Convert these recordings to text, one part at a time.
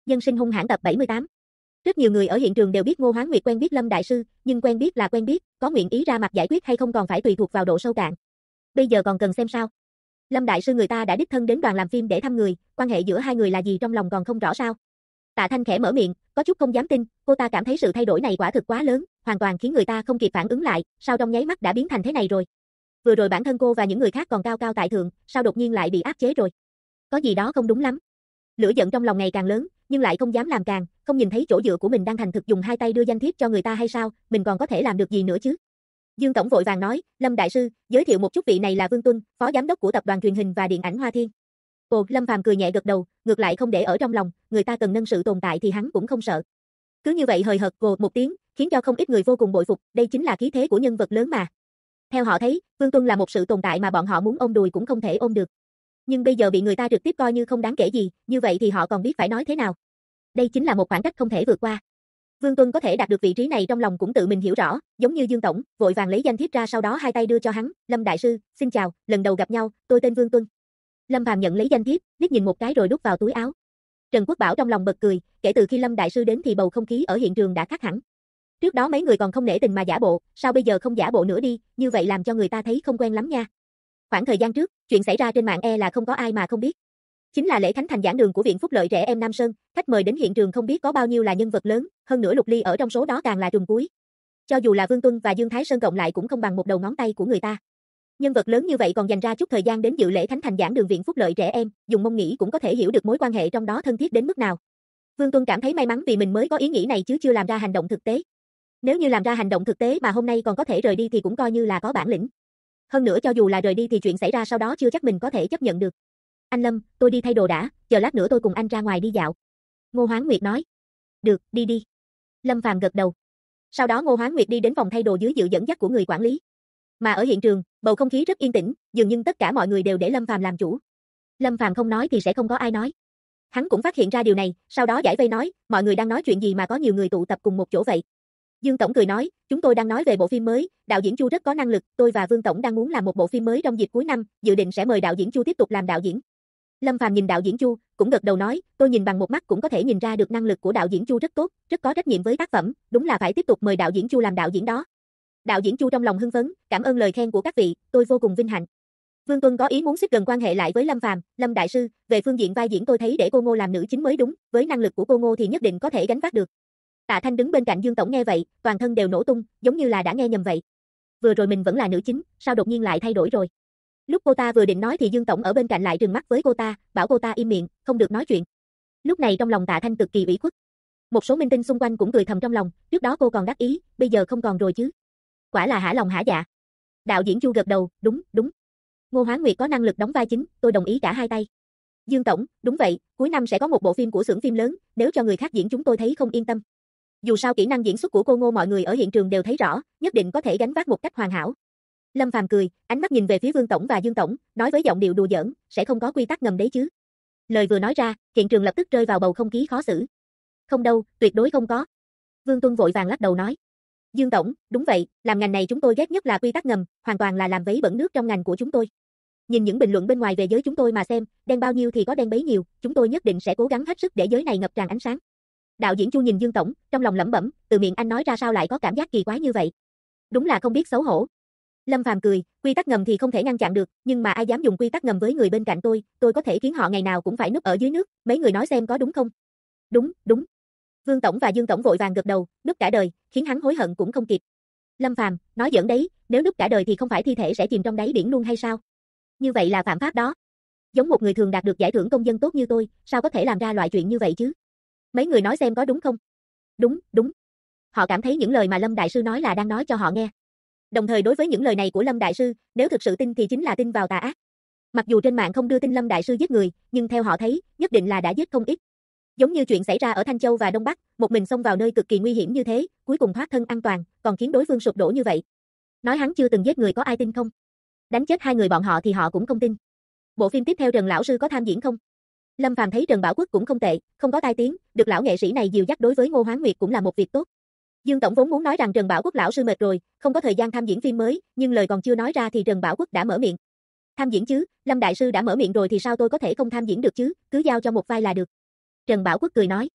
Nhân sinh hung hãn tập 78. Rất nhiều người ở hiện trường đều biết Ngô Hoán Nguyệt quen biết Lâm đại sư, nhưng quen biết là quen biết, có nguyện ý ra mặt giải quyết hay không còn phải tùy thuộc vào độ sâu cạn. Bây giờ còn cần xem sao? Lâm đại sư người ta đã đích thân đến đoàn làm phim để thăm người, quan hệ giữa hai người là gì trong lòng còn không rõ sao? Tạ Thanh khẽ mở miệng, có chút không dám tin, cô ta cảm thấy sự thay đổi này quả thực quá lớn, hoàn toàn khiến người ta không kịp phản ứng lại, sao trong nháy mắt đã biến thành thế này rồi? Vừa rồi bản thân cô và những người khác còn cao cao tại thượng, sao đột nhiên lại bị áp chế rồi? Có gì đó không đúng lắm. Lửa giận trong lòng ngày càng lớn, nhưng lại không dám làm càng, không nhìn thấy chỗ dựa của mình đang thành thực dùng hai tay đưa danh thiếp cho người ta hay sao, mình còn có thể làm được gì nữa chứ? Dương tổng vội vàng nói, Lâm đại sư, giới thiệu một chút vị này là Vương Tuân, phó giám đốc của tập đoàn truyền hình và điện ảnh Hoa Thiên. Ồ, Lâm Phàm cười nhẹ gật đầu, ngược lại không để ở trong lòng, người ta cần nâng sự tồn tại thì hắn cũng không sợ. Cứ như vậy hời hợt cồ một tiếng, khiến cho không ít người vô cùng bội phục, đây chính là khí thế của nhân vật lớn mà. Theo họ thấy, Vương Tuân là một sự tồn tại mà bọn họ muốn ôm đùi cũng không thể ôm được. Nhưng bây giờ bị người ta trực tiếp coi như không đáng kể gì, như vậy thì họ còn biết phải nói thế nào. Đây chính là một khoảng cách không thể vượt qua. Vương Tuân có thể đạt được vị trí này trong lòng cũng tự mình hiểu rõ, giống như Dương tổng, vội vàng lấy danh thiếp ra sau đó hai tay đưa cho hắn, Lâm đại sư, xin chào, lần đầu gặp nhau, tôi tên Vương Tuân. Lâm Phàm nhận lấy danh thiếp, liếc nhìn một cái rồi đút vào túi áo. Trần Quốc Bảo trong lòng bật cười, kể từ khi Lâm đại sư đến thì bầu không khí ở hiện trường đã khác hẳn. Trước đó mấy người còn không nể tình mà giả bộ, sao bây giờ không giả bộ nữa đi, như vậy làm cho người ta thấy không quen lắm nha. Khoảng thời gian trước, chuyện xảy ra trên mạng là không có ai mà không biết. Chính là lễ khánh thành giảng đường của Viện Phúc Lợi Trẻ Em Nam Sơn, khách mời đến hiện trường không biết có bao nhiêu là nhân vật lớn, hơn nữa Lục Ly ở trong số đó càng là trùm cuối. Cho dù là Vương Tuân và Dương Thái Sơn cộng lại cũng không bằng một đầu ngón tay của người ta. Nhân vật lớn như vậy còn dành ra chút thời gian đến dự lễ khánh thành giảng đường Viện Phúc Lợi Trẻ Em, dùng mông nghĩ cũng có thể hiểu được mối quan hệ trong đó thân thiết đến mức nào. Vương Tuân cảm thấy may mắn vì mình mới có ý nghĩ này chứ chưa làm ra hành động thực tế. Nếu như làm ra hành động thực tế mà hôm nay còn có thể rời đi thì cũng coi như là có bản lĩnh. Hơn nữa cho dù là rời đi thì chuyện xảy ra sau đó chưa chắc mình có thể chấp nhận được. Anh Lâm, tôi đi thay đồ đã, chờ lát nữa tôi cùng anh ra ngoài đi dạo. Ngô Hoán Nguyệt nói. Được, đi đi. Lâm Phàm gật đầu. Sau đó Ngô Hoán Nguyệt đi đến phòng thay đồ dưới sự dẫn dắt của người quản lý. Mà ở hiện trường, bầu không khí rất yên tĩnh, dường như tất cả mọi người đều để Lâm Phàm làm chủ. Lâm Phàm không nói thì sẽ không có ai nói. Hắn cũng phát hiện ra điều này, sau đó giải vây nói, mọi người đang nói chuyện gì mà có nhiều người tụ tập cùng một chỗ vậy. Dương tổng cười nói, chúng tôi đang nói về bộ phim mới, đạo diễn Chu rất có năng lực, tôi và Vương tổng đang muốn làm một bộ phim mới trong dịp cuối năm, dự định sẽ mời đạo diễn Chu tiếp tục làm đạo diễn. Lâm Phàm nhìn đạo diễn Chu, cũng gật đầu nói, tôi nhìn bằng một mắt cũng có thể nhìn ra được năng lực của đạo diễn Chu rất tốt, rất có trách nhiệm với tác phẩm, đúng là phải tiếp tục mời đạo diễn Chu làm đạo diễn đó. Đạo diễn Chu trong lòng hưng phấn, cảm ơn lời khen của các vị, tôi vô cùng vinh hạnh. Vương Tuân có ý muốn xích gần quan hệ lại với Lâm Phàm, Lâm đại sư, về phương diện vai diễn tôi thấy để cô Ngô làm nữ chính mới đúng, với năng lực của cô Ngô thì nhất định có thể gánh vác được. Tạ Thanh đứng bên cạnh Dương tổng nghe vậy, toàn thân đều nổ tung, giống như là đã nghe nhầm vậy. Vừa rồi mình vẫn là nữ chính, sao đột nhiên lại thay đổi rồi? Lúc cô ta vừa định nói thì Dương tổng ở bên cạnh lại trừng mắt với cô ta, bảo cô ta im miệng, không được nói chuyện. Lúc này trong lòng Tạ Thanh cực kỳ ủy khuất. Một số minh tinh xung quanh cũng cười thầm trong lòng, trước đó cô còn đắc ý, bây giờ không còn rồi chứ. Quả là hả lòng hả dạ. Đạo diễn Chu gật đầu, đúng, đúng. Ngô Hoán Nguyệt có năng lực đóng vai chính, tôi đồng ý cả hai tay. Dương tổng, đúng vậy, cuối năm sẽ có một bộ phim của xưởng phim lớn, nếu cho người khác diễn chúng tôi thấy không yên tâm. Dù sao kỹ năng diễn xuất của cô Ngô mọi người ở hiện trường đều thấy rõ, nhất định có thể gánh vác một cách hoàn hảo. Lâm Phàm cười, ánh mắt nhìn về phía Vương tổng và Dương tổng, nói với giọng điệu đùa giỡn, sẽ không có quy tắc ngầm đấy chứ. Lời vừa nói ra, hiện trường lập tức rơi vào bầu không khí khó xử. Không đâu, tuyệt đối không có. Vương Tuân vội vàng lắc đầu nói. Dương tổng, đúng vậy, làm ngành này chúng tôi ghét nhất là quy tắc ngầm, hoàn toàn là làm vấy bẩn nước trong ngành của chúng tôi. Nhìn những bình luận bên ngoài về giới chúng tôi mà xem, đen bao nhiêu thì có đen bấy nhiêu, chúng tôi nhất định sẽ cố gắng hết sức để giới này ngập tràn ánh sáng. Đạo diễn Chu nhìn Dương tổng, trong lòng lẩm bẩm, từ miệng anh nói ra sao lại có cảm giác kỳ quái như vậy? Đúng là không biết xấu hổ. Lâm Phàm cười, quy tắc ngầm thì không thể ngăn chặn được, nhưng mà ai dám dùng quy tắc ngầm với người bên cạnh tôi có thể khiến họ ngày nào cũng phải núp ở dưới nước, mấy người nói xem có đúng không? Đúng, đúng. Vương tổng và Dương tổng vội vàng gật đầu, núp cả đời, khiến hắn hối hận cũng không kịp. Lâm Phàm, nói giỡn đấy, nếu núp cả đời thì không phải thi thể sẽ chìm trong đáy biển luôn hay sao? Như vậy là phạm pháp đó. Giống một người thường đạt được giải thưởng công dân tốt như tôi, sao có thể làm ra loại chuyện như vậy chứ? Mấy người nói xem có đúng không? Đúng, đúng. Họ cảm thấy những lời mà Lâm đại sư nói là đang nói cho họ nghe. Đồng thời đối với những lời này của Lâm đại sư, nếu thực sự tin thì chính là tin vào tà ác. Mặc dù trên mạng không đưa tin Lâm đại sư giết người, nhưng theo họ thấy, nhất định là đã giết không ít. Giống như chuyện xảy ra ở Thanh Châu và Đông Bắc, một mình xông vào nơi cực kỳ nguy hiểm như thế, cuối cùng thoát thân an toàn, còn khiến đối phương sụp đổ như vậy. Nói hắn chưa từng giết người có ai tin không? Đánh chết hai người bọn họ thì họ cũng không tin. Bộ phim tiếp theo Trần lão sư có tham diễn không? Lâm Phàm thấy Trần Bảo Quốc cũng không tệ, không có tai tiếng, được lão nghệ sĩ này dìu dắt đối với Ngô Hoán Nguyệt cũng là một việc tốt. Dương tổng vốn muốn nói rằng Trần Bảo Quốc lão sư mệt rồi, không có thời gian tham diễn phim mới, nhưng lời còn chưa nói ra thì Trần Bảo Quốc đã mở miệng. Tham diễn chứ, Lâm đại sư đã mở miệng rồi thì sao tôi có thể không tham diễn được chứ, cứ giao cho một vai là được. Trần Bảo Quốc cười nói.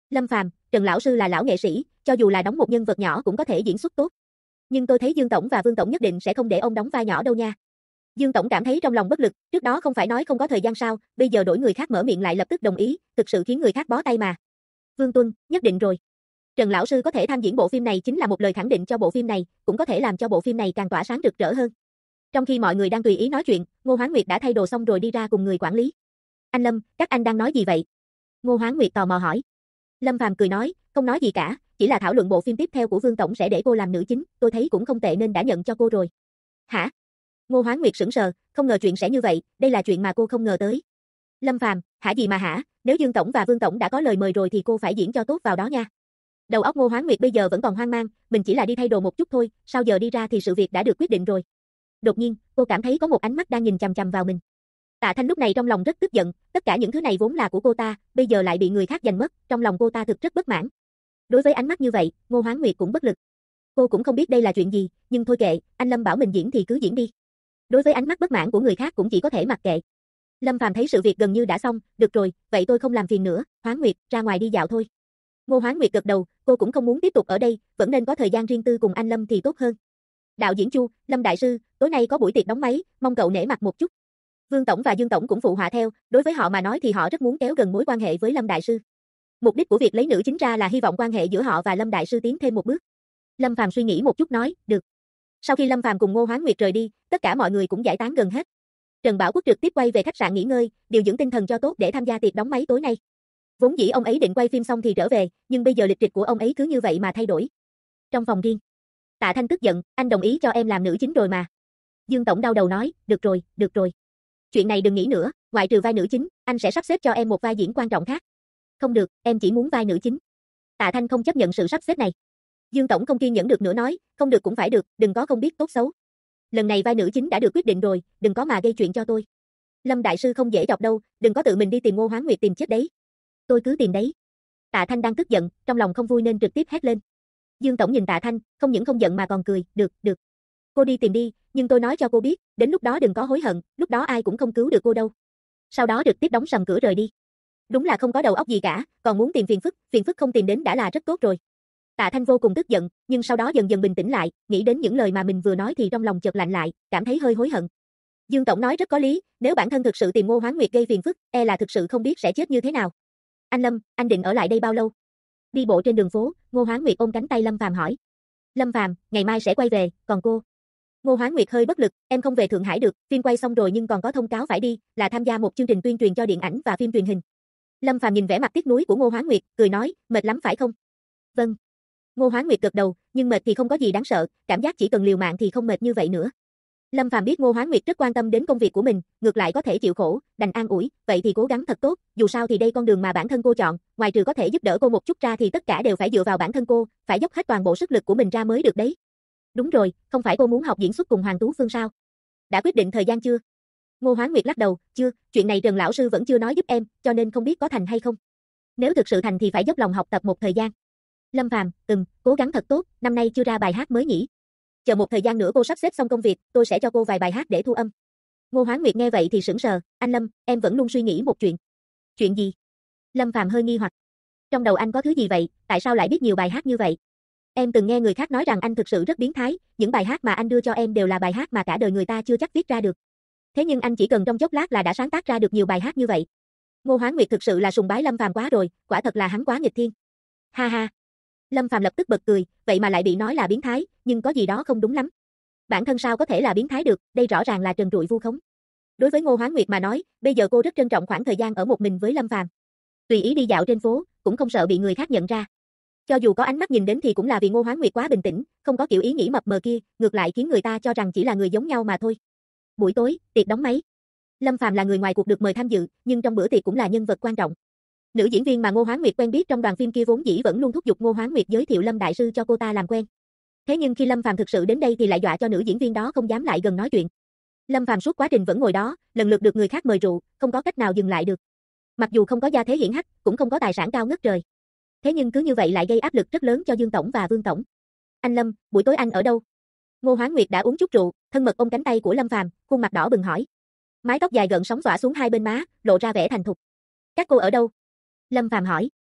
Lâm Phàm, Trần lão sư là lão nghệ sĩ, cho dù là đóng một nhân vật nhỏ cũng có thể diễn xuất tốt. Nhưng tôi thấy Dương tổng và Vương tổng nhất định sẽ không để ông đóng vai nhỏ đâu nha. Dương tổng cảm thấy trong lòng bất lực, trước đó không phải nói không có thời gian sao, bây giờ đổi người khác mở miệng lại lập tức đồng ý, thực sự khiến người khác bó tay mà. Vương Tuân, nhất định rồi. Trần lão sư có thể tham diễn bộ phim này chính là một lời khẳng định cho bộ phim này, cũng có thể làm cho bộ phim này càng tỏa sáng rực rỡ hơn. Trong khi mọi người đang tùy ý nói chuyện, Ngô Hoán Nguyệt đã thay đồ xong rồi đi ra cùng người quản lý. Anh Lâm, các anh đang nói gì vậy? Ngô Hoán Nguyệt tò mò hỏi. Lâm Phàm cười nói, không nói gì cả, chỉ là thảo luận bộ phim tiếp theo của Vương tổng sẽ để cô làm nữ chính, tôi thấy cũng không tệ nên đã nhận cho cô rồi. Hả? Ngô Hoán Nguyệt sững sờ, không ngờ chuyện sẽ như vậy, đây là chuyện mà cô không ngờ tới. Lâm Phàm, hả gì mà hả, nếu Dương tổng và Vương tổng đã có lời mời rồi thì cô phải diễn cho tốt vào đó nha. Đầu óc Ngô Hoán Nguyệt bây giờ vẫn còn hoang mang, mình chỉ là đi thay đồ một chút thôi, sao giờ đi ra thì sự việc đã được quyết định rồi. Đột nhiên, cô cảm thấy có một ánh mắt đang nhìn chằm chằm vào mình. Tạ Thanh lúc này trong lòng rất tức giận, tất cả những thứ này vốn là của cô ta, bây giờ lại bị người khác giành mất, trong lòng cô ta thực rất bất mãn. Đối với ánh mắt như vậy, Ngô Hoán Nguyệt cũng bất lực. Cô cũng không biết đây là chuyện gì, nhưng thôi kệ, anh Lâm bảo mình diễn thì cứ diễn đi. Đối với ánh mắt bất mãn của người khác cũng chỉ có thể mặc kệ. Lâm Phàm thấy sự việc gần như đã xong, được rồi, vậy tôi không làm phiền nữa, Hoán Nguyệt, ra ngoài đi dạo thôi. Ngô Hoán Nguyệt gật đầu, cô cũng không muốn tiếp tục ở đây, vẫn nên có thời gian riêng tư cùng anh Lâm thì tốt hơn. Đạo diễn Chu, Lâm đại sư, tối nay có buổi tiệc đóng máy, mong cậu nể mặt một chút. Vương tổng và Dương tổng cũng phụ họa theo, đối với họ mà nói thì họ rất muốn kéo gần mối quan hệ với Lâm đại sư. Mục đích của việc lấy nữ chính ra là hy vọng quan hệ giữa họ và Lâm đại sư tiến thêm một bước. Lâm Phàm suy nghĩ một chút nói, được. Sau khi Lâm Phàm cùng Ngô Hoán Nguyệt rời đi, tất cả mọi người cũng giải tán gần hết. Trần Bảo Quốc trực tiếp quay về khách sạn nghỉ ngơi, điều dưỡng tinh thần cho tốt để tham gia tiệc đóng máy tối nay. Vốn dĩ ông ấy định quay phim xong thì trở về, nhưng bây giờ lịch trình của ông ấy cứ như vậy mà thay đổi. Trong phòng riêng, Tạ Thanh tức giận, anh đồng ý cho em làm nữ chính rồi mà. Dương tổng đau đầu nói, được rồi, được rồi. Chuyện này đừng nghĩ nữa, ngoại trừ vai nữ chính, anh sẽ sắp xếp cho em một vai diễn quan trọng khác. Không được, em chỉ muốn vai nữ chính. Tạ Thanh không chấp nhận sự sắp xếp này. Dương tổng không kiên nhẫn được nữa nói, không được cũng phải được, đừng có không biết tốt xấu. Lần này vai nữ chính đã được quyết định rồi, đừng có mà gây chuyện cho tôi. Lâm đại sư không dễ chọc đâu, đừng có tự mình đi tìm Ngô Hoán Nguyệt tìm chết đấy. Tôi cứ tìm đấy. Tạ Thanh đang tức giận, trong lòng không vui nên trực tiếp hét lên. Dương tổng nhìn Tạ Thanh, không những không giận mà còn cười, được, được. Cô đi tìm đi, nhưng tôi nói cho cô biết, đến lúc đó đừng có hối hận, lúc đó ai cũng không cứu được cô đâu. Sau đó trực tiếp đóng sầm cửa rời đi. Đúng là không có đầu óc gì cả, còn muốn tìm phiền phức không tìm đến đã là rất tốt rồi. Tạ Thanh vô cùng tức giận, nhưng sau đó dần dần bình tĩnh lại, nghĩ đến những lời mà mình vừa nói thì trong lòng chợt lạnh lại, cảm thấy hơi hối hận. Dương tổng nói rất có lý, nếu bản thân thực sự tìm Ngô Hoán Nguyệt gây phiền phức, e là thực sự không biết sẽ chết như thế nào. Anh Lâm, anh định ở lại đây bao lâu? Đi bộ trên đường phố, Ngô Hoán Nguyệt ôm cánh tay Lâm Phàm hỏi. Lâm Phàm, ngày mai sẽ quay về, còn cô? Ngô Hoán Nguyệt hơi bất lực, em không về Thượng Hải được, phim quay xong rồi nhưng còn có thông cáo phải đi, là tham gia một chương trình tuyên truyền cho điện ảnh và phim truyền hình. Lâm Phàm nhìn vẻ mặt tiếc nuối của Ngô Hoán Nguyệt, cười nói, mệt lắm phải không? Vâng. Ngô Hoán Nguyệt gật đầu, nhưng mệt thì không có gì đáng sợ, cảm giác chỉ cần liều mạng thì không mệt như vậy nữa. Lâm Phàm biết Ngô Hoán Nguyệt rất quan tâm đến công việc của mình, ngược lại có thể chịu khổ, đành an ủi, vậy thì cố gắng thật tốt, dù sao thì đây con đường mà bản thân cô chọn, ngoài trừ có thể giúp đỡ cô một chút ra thì tất cả đều phải dựa vào bản thân cô, phải dốc hết toàn bộ sức lực của mình ra mới được đấy. Đúng rồi, không phải cô muốn học diễn xuất cùng Hoàng Tú Phương sao? Đã quyết định thời gian chưa? Ngô Hoán Nguyệt lắc đầu, chưa, chuyện này Trần lão sư vẫn chưa nói giúp em, cho nên không biết có thành hay không. Nếu thực sự thành thì phải dốc lòng học tập một thời gian. Lâm Phàm, cố gắng thật tốt, năm nay chưa ra bài hát mới nhỉ? Chờ một thời gian nữa cô sắp xếp xong công việc, tôi sẽ cho cô vài bài hát để thu âm. Ngô Hoán Nguyệt nghe vậy thì sững sờ, anh Lâm, em vẫn luôn suy nghĩ một chuyện. Chuyện gì? Lâm Phàm hơi nghi hoặc. Trong đầu anh có thứ gì vậy, tại sao lại biết nhiều bài hát như vậy? Em từng nghe người khác nói rằng anh thực sự rất biến thái, những bài hát mà anh đưa cho em đều là bài hát mà cả đời người ta chưa chắc viết ra được. Thế nhưng anh chỉ cần trong chốc lát là đã sáng tác ra được nhiều bài hát như vậy. Ngô Hoán Nguyệt thực sự là sùng bái Lâm Phàm quá rồi, quả thật là hắn quá nghịch thiên. Ha ha. Lâm Phàm lập tức bật cười, vậy mà lại bị nói là biến thái, nhưng có gì đó không đúng lắm. Bản thân sao có thể là biến thái được, đây rõ ràng là trần trụi vu khống. Đối với Ngô Hoán Nguyệt mà nói, bây giờ cô rất trân trọng khoảng thời gian ở một mình với Lâm Phàm. Tùy ý đi dạo trên phố, cũng không sợ bị người khác nhận ra. Cho dù có ánh mắt nhìn đến thì cũng là vì Ngô Hoán Nguyệt quá bình tĩnh, không có kiểu ý nghĩ mập mờ kia, ngược lại khiến người ta cho rằng chỉ là người giống nhau mà thôi. Buổi tối, tiệc đóng máy. Lâm Phàm là người ngoài cuộc được mời tham dự, nhưng trong bữa tiệc cũng là nhân vật quan trọng. Nữ diễn viên mà Ngô Hoán Nguyệt quen biết trong đoàn phim kia vốn dĩ vẫn luôn thúc giục Ngô Hoán Nguyệt giới thiệu Lâm đại sư cho cô ta làm quen. Thế nhưng khi Lâm Phàm thực sự đến đây thì lại dọa cho nữ diễn viên đó không dám lại gần nói chuyện. Lâm Phàm suốt quá trình vẫn ngồi đó, lần lượt được người khác mời rượu, không có cách nào dừng lại được. Mặc dù không có gia thế hiển hách, cũng không có tài sản cao ngất trời. Thế nhưng cứ như vậy lại gây áp lực rất lớn cho Dương tổng và Vương tổng. Anh Lâm, buổi tối anh ở đâu? Ngô Hoán Nguyệt đã uống chút rượu, thân mật ôm cánh tay của Lâm Phàm, khuôn mặt đỏ bừng hỏi. Mái tóc dài gợn sóng xõa xuống hai bên má, lộ ra vẻ thành thục. Các cô ở đâu? Lâm Phàm hỏi.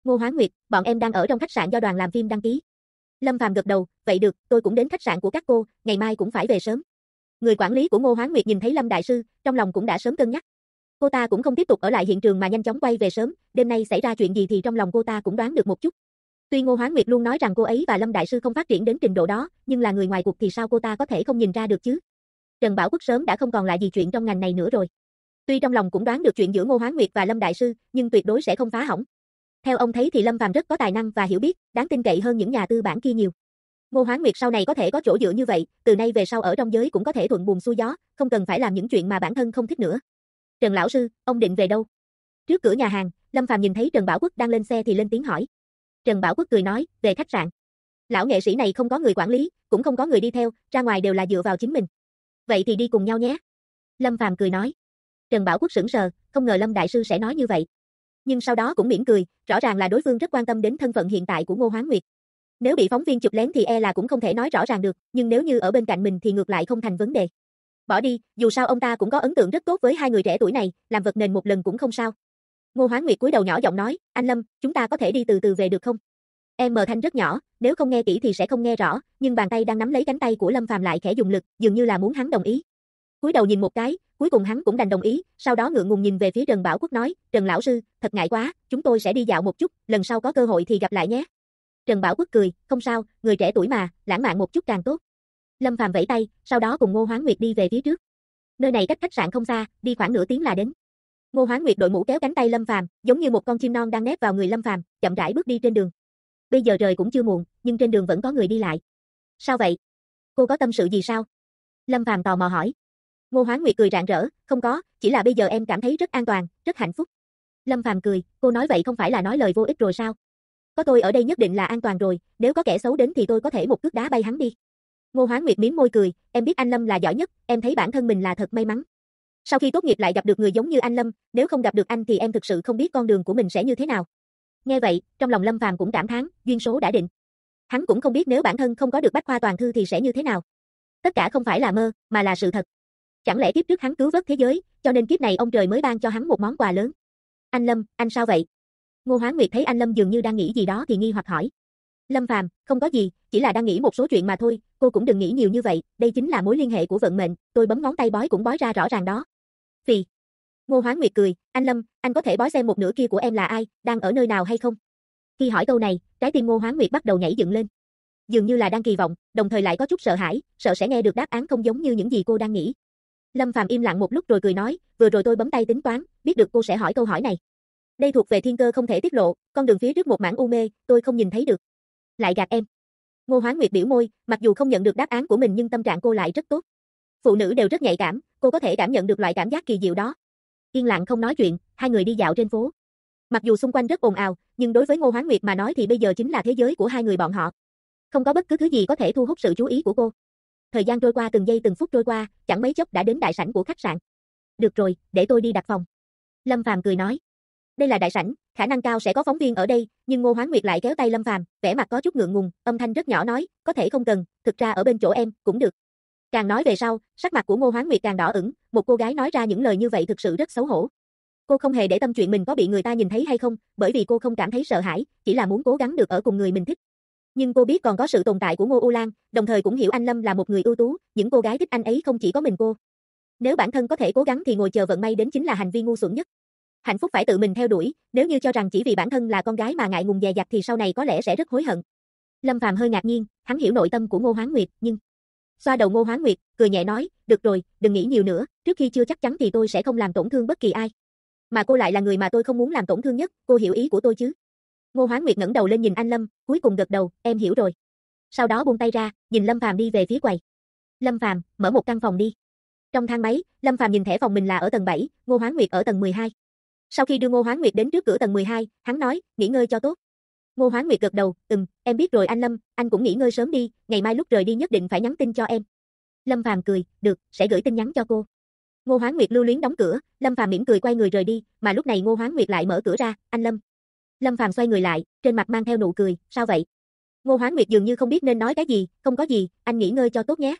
Ngô Hoán Nguyệt, bọn em đang ở trong khách sạn do đoàn làm phim đăng ký. Lâm Phàm gật đầu, vậy được, tôi cũng đến khách sạn của các cô, ngày mai cũng phải về sớm. Người quản lý của Ngô Hoán Nguyệt nhìn thấy Lâm đại sư, trong lòng cũng đã sớm cân nhắc. Cô ta cũng không tiếp tục ở lại hiện trường mà nhanh chóng quay về sớm, đêm nay xảy ra chuyện gì thì trong lòng cô ta cũng đoán được một chút. Tuy Ngô Hoán Nguyệt luôn nói rằng cô ấy và Lâm đại sư không phát triển đến trình độ đó, nhưng là người ngoài cuộc thì sao cô ta có thể không nhìn ra được chứ? Trần Bảo Quốc sớm đã không còn là gì chuyện trong ngành này nữa rồi. Tuy trong lòng cũng đoán được chuyện giữa Ngô Hoán Nguyệt và Lâm đại sư, nhưng tuyệt đối sẽ không phá hỏng. Theo ông thấy thì Lâm Phàm rất có tài năng và hiểu biết, đáng tin cậy hơn những nhà tư bản kia nhiều. Ngô Hoán Nguyệt sau này có thể có chỗ dựa như vậy, từ nay về sau ở trong giới cũng có thể thuận buồm xuôi gió, không cần phải làm những chuyện mà bản thân không thích nữa. Trần lão sư, ông định về đâu? Trước cửa nhà hàng, Lâm Phàm nhìn thấy Trần Bảo Quốc đang lên xe thì lên tiếng hỏi. Trần Bảo Quốc cười nói, về khách sạn. Lão nghệ sĩ này không có người quản lý, cũng không có người đi theo, ra ngoài đều là dựa vào chính mình. Vậy thì đi cùng nhau nhé. Lâm Phàm cười nói. Trần Bảo Quốc sững sờ, không ngờ Lâm đại sư sẽ nói như vậy. Nhưng sau đó cũng mỉm cười, rõ ràng là đối phương rất quan tâm đến thân phận hiện tại của Ngô Hoán Nguyệt. Nếu bị phóng viên chụp lén thì e là cũng không thể nói rõ ràng được, nhưng nếu như ở bên cạnh mình thì ngược lại không thành vấn đề. Bỏ đi, dù sao ông ta cũng có ấn tượng rất tốt với hai người trẻ tuổi này, làm vật nền một lần cũng không sao. Ngô Hoán Nguyệt cúi đầu nhỏ giọng nói, anh Lâm, chúng ta có thể đi từ từ về được không? Em mờ thanh rất nhỏ, nếu không nghe kỹ thì sẽ không nghe rõ, nhưng bàn tay đang nắm lấy cánh tay của Lâm Phàm lại khẽ dùng lực, dường như là muốn hắn đồng ý. Cúi đầu nhìn một cái, cuối cùng hắn cũng đành đồng ý, sau đó ngượng ngùng nhìn về phía Trần Bảo Quốc nói, Trần lão sư, thật ngại quá, chúng tôi sẽ đi dạo một chút, lần sau có cơ hội thì gặp lại nhé. Trần Bảo Quốc cười, không sao, người trẻ tuổi mà, lãng mạn một chút càng tốt. Lâm Phàm vẫy tay, sau đó cùng Ngô Hoán Nguyệt đi về phía trước. Nơi này cách khách sạn không xa, đi khoảng nửa tiếng là đến. Ngô Hoán Nguyệt đội mũ kéo cánh tay Lâm Phàm, giống như một con chim non đang nép vào người Lâm Phàm, chậm rãi bước đi trên đường. Bây giờ trời cũng chưa muộn, nhưng trên đường vẫn có người đi lại. Sao vậy? Cô có tâm sự gì sao? Lâm Phàm tò mò hỏi. Ngô Hoán Nguyệt cười rạng rỡ, không có, chỉ là bây giờ em cảm thấy rất an toàn, rất hạnh phúc. Lâm Phàm cười, cô nói vậy không phải là nói lời vô ích rồi sao? Có tôi ở đây nhất định là an toàn rồi, nếu có kẻ xấu đến thì tôi có thể một cước đá bay hắn đi. Ngô Hoán Nguyệt mím môi cười, em biết anh Lâm là giỏi nhất, em thấy bản thân mình là thật may mắn. Sau khi tốt nghiệp lại gặp được người giống như anh Lâm, nếu không gặp được anh thì em thực sự không biết con đường của mình sẽ như thế nào. Nghe vậy, trong lòng Lâm Phàm cũng cảm thán, duyên số đã định. Hắn cũng không biết nếu bản thân không có được Bách Khoa toàn thư thì sẽ như thế nào. Tất cả không phải là mơ, mà là sự thật. Chẳng lẽ kiếp trước hắn cứu vớt thế giới, cho nên kiếp này ông trời mới ban cho hắn một món quà lớn. Anh Lâm, anh sao vậy? Ngô Hoán Nguyệt thấy anh Lâm dường như đang nghĩ gì đó thì nghi hoặc hỏi. Lâm Phàm, không có gì, chỉ là đang nghĩ một số chuyện mà thôi, cô cũng đừng nghĩ nhiều như vậy, đây chính là mối liên hệ của vận mệnh, tôi bấm ngón tay bói cũng bói ra rõ ràng đó. Phì. Ngô Hoán Nguyệt cười, anh Lâm, anh có thể bói xem một nửa kia của em là ai, đang ở nơi nào hay không? Khi hỏi câu này, trái tim Ngô Hoán Nguyệt bắt đầu nhảy dựng lên. Dường như là đang kỳ vọng, đồng thời lại có chút sợ hãi, sợ sẽ nghe được đáp án không giống như những gì cô đang nghĩ. Lâm Phàm im lặng một lúc rồi cười nói, vừa rồi tôi bấm tay tính toán, biết được cô sẽ hỏi câu hỏi này. Đây thuộc về thiên cơ không thể tiết lộ, con đường phía trước một mảng u mê, tôi không nhìn thấy được. Lại gạt em. Ngô Hoán Nguyệt biểu môi, mặc dù không nhận được đáp án của mình nhưng tâm trạng cô lại rất tốt. Phụ nữ đều rất nhạy cảm, cô có thể cảm nhận được loại cảm giác kỳ diệu đó. Yên lặng không nói chuyện, hai người đi dạo trên phố. Mặc dù xung quanh rất ồn ào, nhưng đối với Ngô Hoán Nguyệt mà nói thì bây giờ chính là thế giới của hai người bọn họ. Không có bất cứ thứ gì có thể thu hút sự chú ý của cô. Thời gian trôi qua từng giây từng phút trôi qua, chẳng mấy chốc đã đến đại sảnh của khách sạn. Được rồi, để tôi đi đặt phòng. Lâm Phàm cười nói. Đây là đại sảnh, khả năng cao sẽ có phóng viên ở đây, nhưng Ngô Hoán Nguyệt lại kéo tay Lâm Phàm, vẻ mặt có chút ngượng ngùng, âm thanh rất nhỏ nói, có thể không cần, thực ra ở bên chỗ em, cũng được. Càng nói về sau, sắc mặt của Ngô Hoán Nguyệt càng đỏ ửng, một cô gái nói ra những lời như vậy thực sự rất xấu hổ. Cô không hề để tâm chuyện mình có bị người ta nhìn thấy hay không, bởi vì cô không cảm thấy sợ hãi, chỉ là muốn cố gắng được ở cùng người mình thích. Nhưng cô biết còn có sự tồn tại của Ngô U Lan, đồng thời cũng hiểu anh Lâm là một người ưu tú, những cô gái thích anh ấy không chỉ có mình cô. Nếu bản thân có thể cố gắng thì ngồi chờ vận may đến chính là hành vi ngu xuẩn nhất. Hạnh phúc phải tự mình theo đuổi, nếu như cho rằng chỉ vì bản thân là con gái mà ngại ngùng dè dặt thì sau này có lẽ sẽ rất hối hận. Lâm Phàm hơi ngạc nhiên, hắn hiểu nội tâm của Ngô Hoán Nguyệt, nhưng xoa đầu Ngô Hoán Nguyệt, cười nhẹ nói, được rồi, đừng nghĩ nhiều nữa, trước khi chưa chắc chắn thì tôi sẽ không làm tổn thương bất kỳ ai. Mà cô lại là người mà tôi không muốn làm tổn thương nhất, cô hiểu ý của tôi chứ? Ngô Hoán Nguyệt ngẩng đầu lên nhìn anh Lâm, cuối cùng gật đầu, em hiểu rồi. Sau đó buông tay ra, nhìn Lâm Phàm đi về phía quầy. Lâm Phàm, mở một căn phòng đi. Trong thang máy, Lâm Phàm nhìn thẻ phòng mình là ở tầng 7, Ngô Hoán Nguyệt ở tầng 12. Sau khi đưa Ngô Hoán Nguyệt đến trước cửa tầng 12, hắn nói, nghỉ ngơi cho tốt. Ngô Hoán Nguyệt gật đầu, em biết rồi anh Lâm, anh cũng nghỉ ngơi sớm đi, ngày mai lúc rời đi nhất định phải nhắn tin cho em. Lâm Phàm cười, được, sẽ gửi tin nhắn cho cô. Ngô Hoán Nguyệt lưu luyến đóng cửa, Lâm Phàm mỉm cười quay người rời đi, mà lúc này Ngô Hoán Nguyệt lại mở cửa ra, anh Lâm. Lâm Phàm xoay người lại, trên mặt mang theo nụ cười, sao vậy? Ngô Hoán Nguyệt dường như không biết nên nói cái gì, không có gì, anh nghỉ ngơi cho tốt nhé.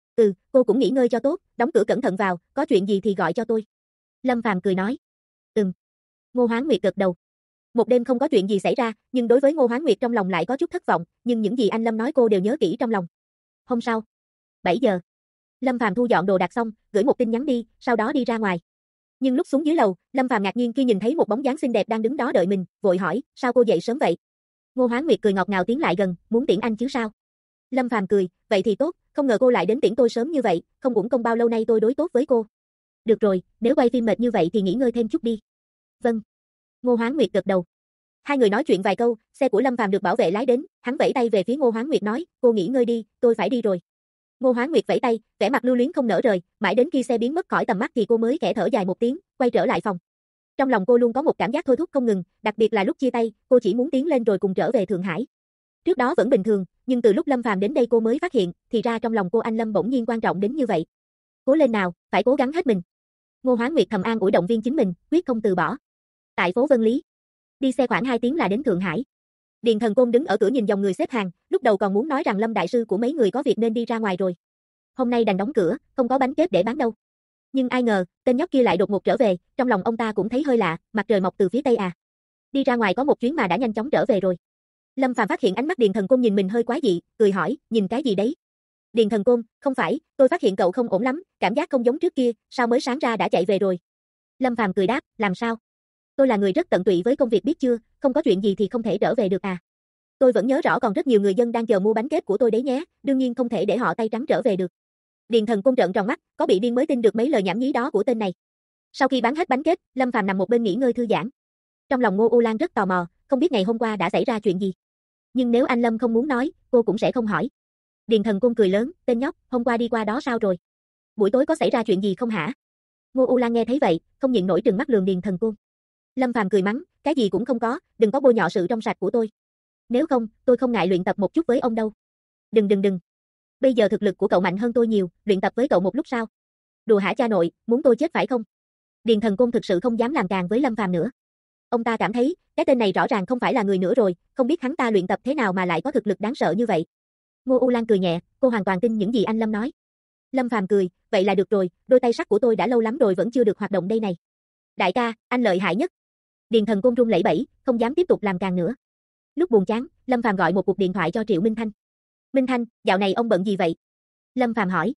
Cô cũng nghỉ ngơi cho tốt, đóng cửa cẩn thận vào, có chuyện gì thì gọi cho tôi. Lâm Phàm cười nói. Ngô Hoán Nguyệt gật đầu. Một đêm không có chuyện gì xảy ra, nhưng đối với Ngô Hoán Nguyệt trong lòng lại có chút thất vọng, nhưng những gì anh Lâm nói cô đều nhớ kỹ trong lòng. Hôm sau, 7 giờ, Lâm Phàm thu dọn đồ đạc xong, gửi một tin nhắn đi, sau đó đi ra ngoài. Nhưng lúc xuống dưới lầu, Lâm Phàm ngạc nhiên khi nhìn thấy một bóng dáng xinh đẹp đang đứng đó đợi mình, vội hỏi, sao cô dậy sớm vậy? Ngô Hoán Nguyệt cười ngọt ngào tiến lại gần, muốn tiễn anh chứ sao? Lâm Phàm cười, vậy thì tốt, không ngờ cô lại đến tiễn tôi sớm như vậy, không uổng công bao lâu nay tôi đối tốt với cô. Được rồi, nếu quay phim mệt như vậy thì nghỉ ngơi thêm chút đi. Vâng. Ngô Hoán Nguyệt gật đầu. Hai người nói chuyện vài câu, xe của Lâm Phàm được bảo vệ lái đến, hắn vẫy tay về phía Ngô Hoán Nguyệt nói, cô nghỉ ngơi đi, tôi phải đi rồi. Ngô Hoán Nguyệt vẫy tay, vẻ mặt lưu luyến không nỡ rời, mãi đến khi xe biến mất khỏi tầm mắt thì cô mới khẽ thở dài một tiếng, quay trở lại phòng. Trong lòng cô luôn có một cảm giác thôi thúc không ngừng, đặc biệt là lúc chia tay, cô chỉ muốn tiến lên rồi cùng trở về Thượng Hải. Trước đó vẫn bình thường, nhưng từ lúc Lâm Phàm đến đây cô mới phát hiện, thì ra trong lòng cô anh Lâm bỗng nhiên quan trọng đến như vậy. Cố lên nào, phải cố gắng hết mình. Ngô Hoán Nguyệt thầm an ủi động viên chính mình, quyết không từ bỏ. Tại phố Vân Lý, đi xe khoảng 2 tiếng là đến Thượng Hải. Điền Thần Côn đứng ở cửa nhìn dòng người xếp hàng, lúc đầu còn muốn nói rằng Lâm đại sư của mấy người có việc nên đi ra ngoài rồi. Hôm nay đành đóng cửa, không có bánh kếp để bán đâu. Nhưng ai ngờ, tên nhóc kia lại đột ngột trở về, trong lòng ông ta cũng thấy hơi lạ, mặt trời mọc từ phía tây à. Đi ra ngoài có một chuyến mà đã nhanh chóng trở về rồi. Lâm Phàm phát hiện ánh mắt Điền Thần Côn nhìn mình hơi quái dị, cười hỏi, nhìn cái gì đấy? Điền Thần Côn, không phải, tôi phát hiện cậu không ổn lắm, cảm giác không giống trước kia, sao mới sáng ra đã chạy về rồi? Lâm Phàm cười đáp, làm sao? Tôi là người rất tận tụy với công việc biết chưa, không có chuyện gì thì không thể trở về được à. Tôi vẫn nhớ rõ còn rất nhiều người dân đang chờ mua bánh kếp của tôi đấy nhé, đương nhiên không thể để họ tay trắng trở về được. Điền Thần Côn trợn tròn mắt, có bị điên mới tin được mấy lời nhảm nhí đó của tên này. Sau khi bán hết bánh kếp, Lâm Phàm nằm một bên nghỉ ngơi thư giãn. Trong lòng Ngô U Lan rất tò mò, không biết ngày hôm qua đã xảy ra chuyện gì. Nhưng nếu anh Lâm không muốn nói, cô cũng sẽ không hỏi. Điền Thần Côn cười lớn, tên nhóc, hôm qua đi qua đó sao rồi? Buổi tối có xảy ra chuyện gì không hả? Ngô U Lan nghe thấy vậy, không nhịn nổi trừng mắt lườm Điền Thần Côn. Lâm Phàm cười mắng, cái gì cũng không có, đừng có bôi nhọ sự trong sạch của tôi. Nếu không, tôi không ngại luyện tập một chút với ông đâu. Đừng. Bây giờ thực lực của cậu mạnh hơn tôi nhiều, luyện tập với cậu một lúc sao? Đùa hả cha nội, muốn tôi chết phải không? Điền Thần Côn thực sự không dám làm càng với Lâm Phàm nữa. Ông ta cảm thấy, cái tên này rõ ràng không phải là người nữa rồi, không biết hắn ta luyện tập thế nào mà lại có thực lực đáng sợ như vậy. Ngô U Lan cười nhẹ, cô hoàn toàn tin những gì anh Lâm nói. Lâm Phàm cười, vậy là được rồi, đôi tay sắt của tôi đã lâu lắm rồi vẫn chưa được hoạt động đây này. Đại ca, anh lợi hại nhất. Điền Thần Côn run lẩy bẩy, không dám tiếp tục làm càng nữa. Lúc buồn chán, Lâm Phàm gọi một cuộc điện thoại cho Triệu Minh Thanh. Minh Thanh, dạo này ông bận gì vậy? Lâm Phàm hỏi.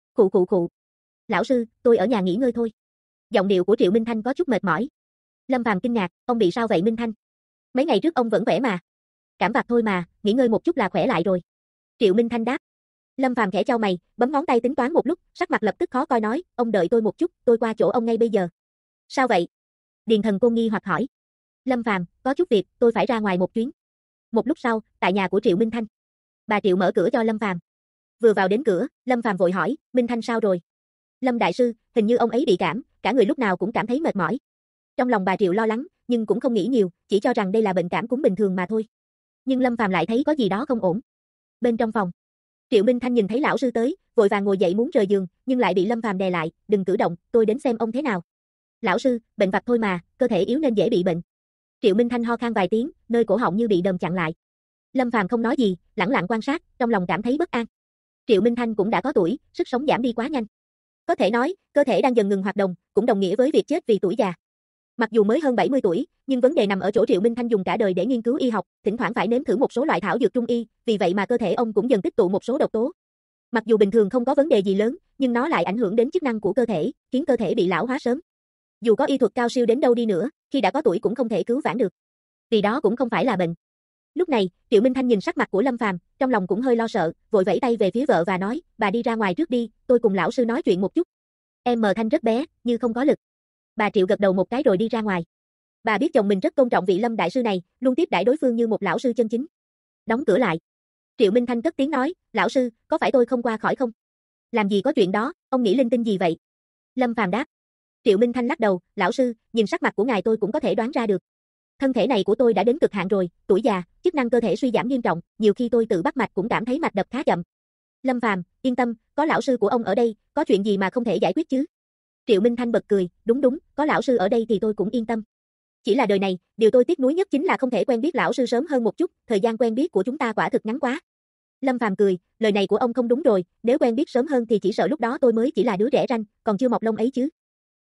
Khụ. Lão sư, tôi ở nhà nghỉ ngơi thôi. Giọng điệu của Triệu Minh Thanh có chút mệt mỏi. Lâm Phàm kinh ngạc, ông bị sao vậy Minh Thanh? Mấy ngày trước ông vẫn khỏe mà. Cảm vặt thôi mà, nghỉ ngơi một chút là khỏe lại rồi. Triệu Minh Thanh đáp. Lâm Phàm khẽ chau mày, bấm ngón tay tính toán một lúc, sắc mặt lập tức khó coi nói, ông đợi tôi một chút, tôi qua chỗ ông ngay bây giờ. Sao vậy? Điền Thần Côn nghi hoặc hỏi. Lâm Phàm, có chút việc, tôi phải ra ngoài một chuyến. Một lúc sau, tại nhà của Triệu Minh Thanh. Bà Triệu mở cửa cho Lâm Phàm. Vừa vào đến cửa, Lâm Phàm vội hỏi, Minh Thanh sao rồi? Lâm đại sư, hình như ông ấy bị cảm, cả người lúc nào cũng cảm thấy mệt mỏi. Trong lòng bà Triệu lo lắng, nhưng cũng không nghĩ nhiều, chỉ cho rằng đây là bệnh cảm cúm bình thường mà thôi. Nhưng Lâm Phàm lại thấy có gì đó không ổn. Bên trong phòng, Triệu Minh Thanh nhìn thấy lão sư tới, vội vàng ngồi dậy muốn rời giường, nhưng lại bị Lâm Phàm đè lại, đừng cử động, tôi đến xem ông thế nào. Lão sư, bệnh vặt thôi mà, cơ thể yếu nên dễ bị bệnh. Triệu Minh Thanh ho khan vài tiếng, nơi cổ họng như bị đờm chặn lại. Lâm Phàm không nói gì, lẳng lặng quan sát, trong lòng cảm thấy bất an. Triệu Minh Thanh cũng đã có tuổi, sức sống giảm đi quá nhanh. Có thể nói, cơ thể đang dần ngừng hoạt động, cũng đồng nghĩa với việc chết vì tuổi già. Mặc dù mới hơn 70 tuổi, nhưng vấn đề nằm ở chỗ Triệu Minh Thanh dùng cả đời để nghiên cứu y học, thỉnh thoảng phải nếm thử một số loại thảo dược trung y, vì vậy mà cơ thể ông cũng dần tích tụ một số độc tố. Mặc dù bình thường không có vấn đề gì lớn, nhưng nó lại ảnh hưởng đến chức năng của cơ thể, khiến cơ thể bị lão hóa sớm. Dù có y thuật cao siêu đến đâu đi nữa, khi đã có tuổi cũng không thể cứu vãn được. Vì đó cũng không phải là bệnh. Lúc này, Triệu Minh Thanh nhìn sắc mặt của Lâm Phàm, trong lòng cũng hơi lo sợ, vội vẫy tay về phía vợ và nói, bà đi ra ngoài trước đi, tôi cùng lão sư nói chuyện một chút. Em mờ Thanh rất bé, như không có lực. Bà Triệu gật đầu một cái rồi đi ra ngoài. Bà biết chồng mình rất tôn trọng vị Lâm đại sư này, luôn tiếp đãi đối phương như một lão sư chân chính. Đóng cửa lại. Triệu Minh Thanh cất tiếng nói, lão sư, có phải tôi không qua khỏi không? Làm gì có chuyện đó, ông nghĩ linh tinh gì vậy? Lâm Phàm đáp. Triệu Minh Thanh lắc đầu, lão sư, nhìn sắc mặt của ngài tôi cũng có thể đoán ra được. Thân thể này của tôi đã đến cực hạn rồi, tuổi già, chức năng cơ thể suy giảm nghiêm trọng, nhiều khi tôi tự bắt mạch cũng cảm thấy mạch đập khá chậm. Lâm Phàm, yên tâm, có lão sư của ông ở đây, có chuyện gì mà không thể giải quyết chứ? Triệu Minh Thanh bật cười, đúng, có lão sư ở đây thì tôi cũng yên tâm. Chỉ là đời này, điều tôi tiếc nuối nhất chính là không thể quen biết lão sư sớm hơn một chút, thời gian quen biết của chúng ta quả thực ngắn quá. Lâm Phàm cười, lời này của ông không đúng rồi, nếu quen biết sớm hơn thì chỉ sợ lúc đó tôi mới chỉ là đứa trẻ ranh, còn chưa mọc lông ấy chứ.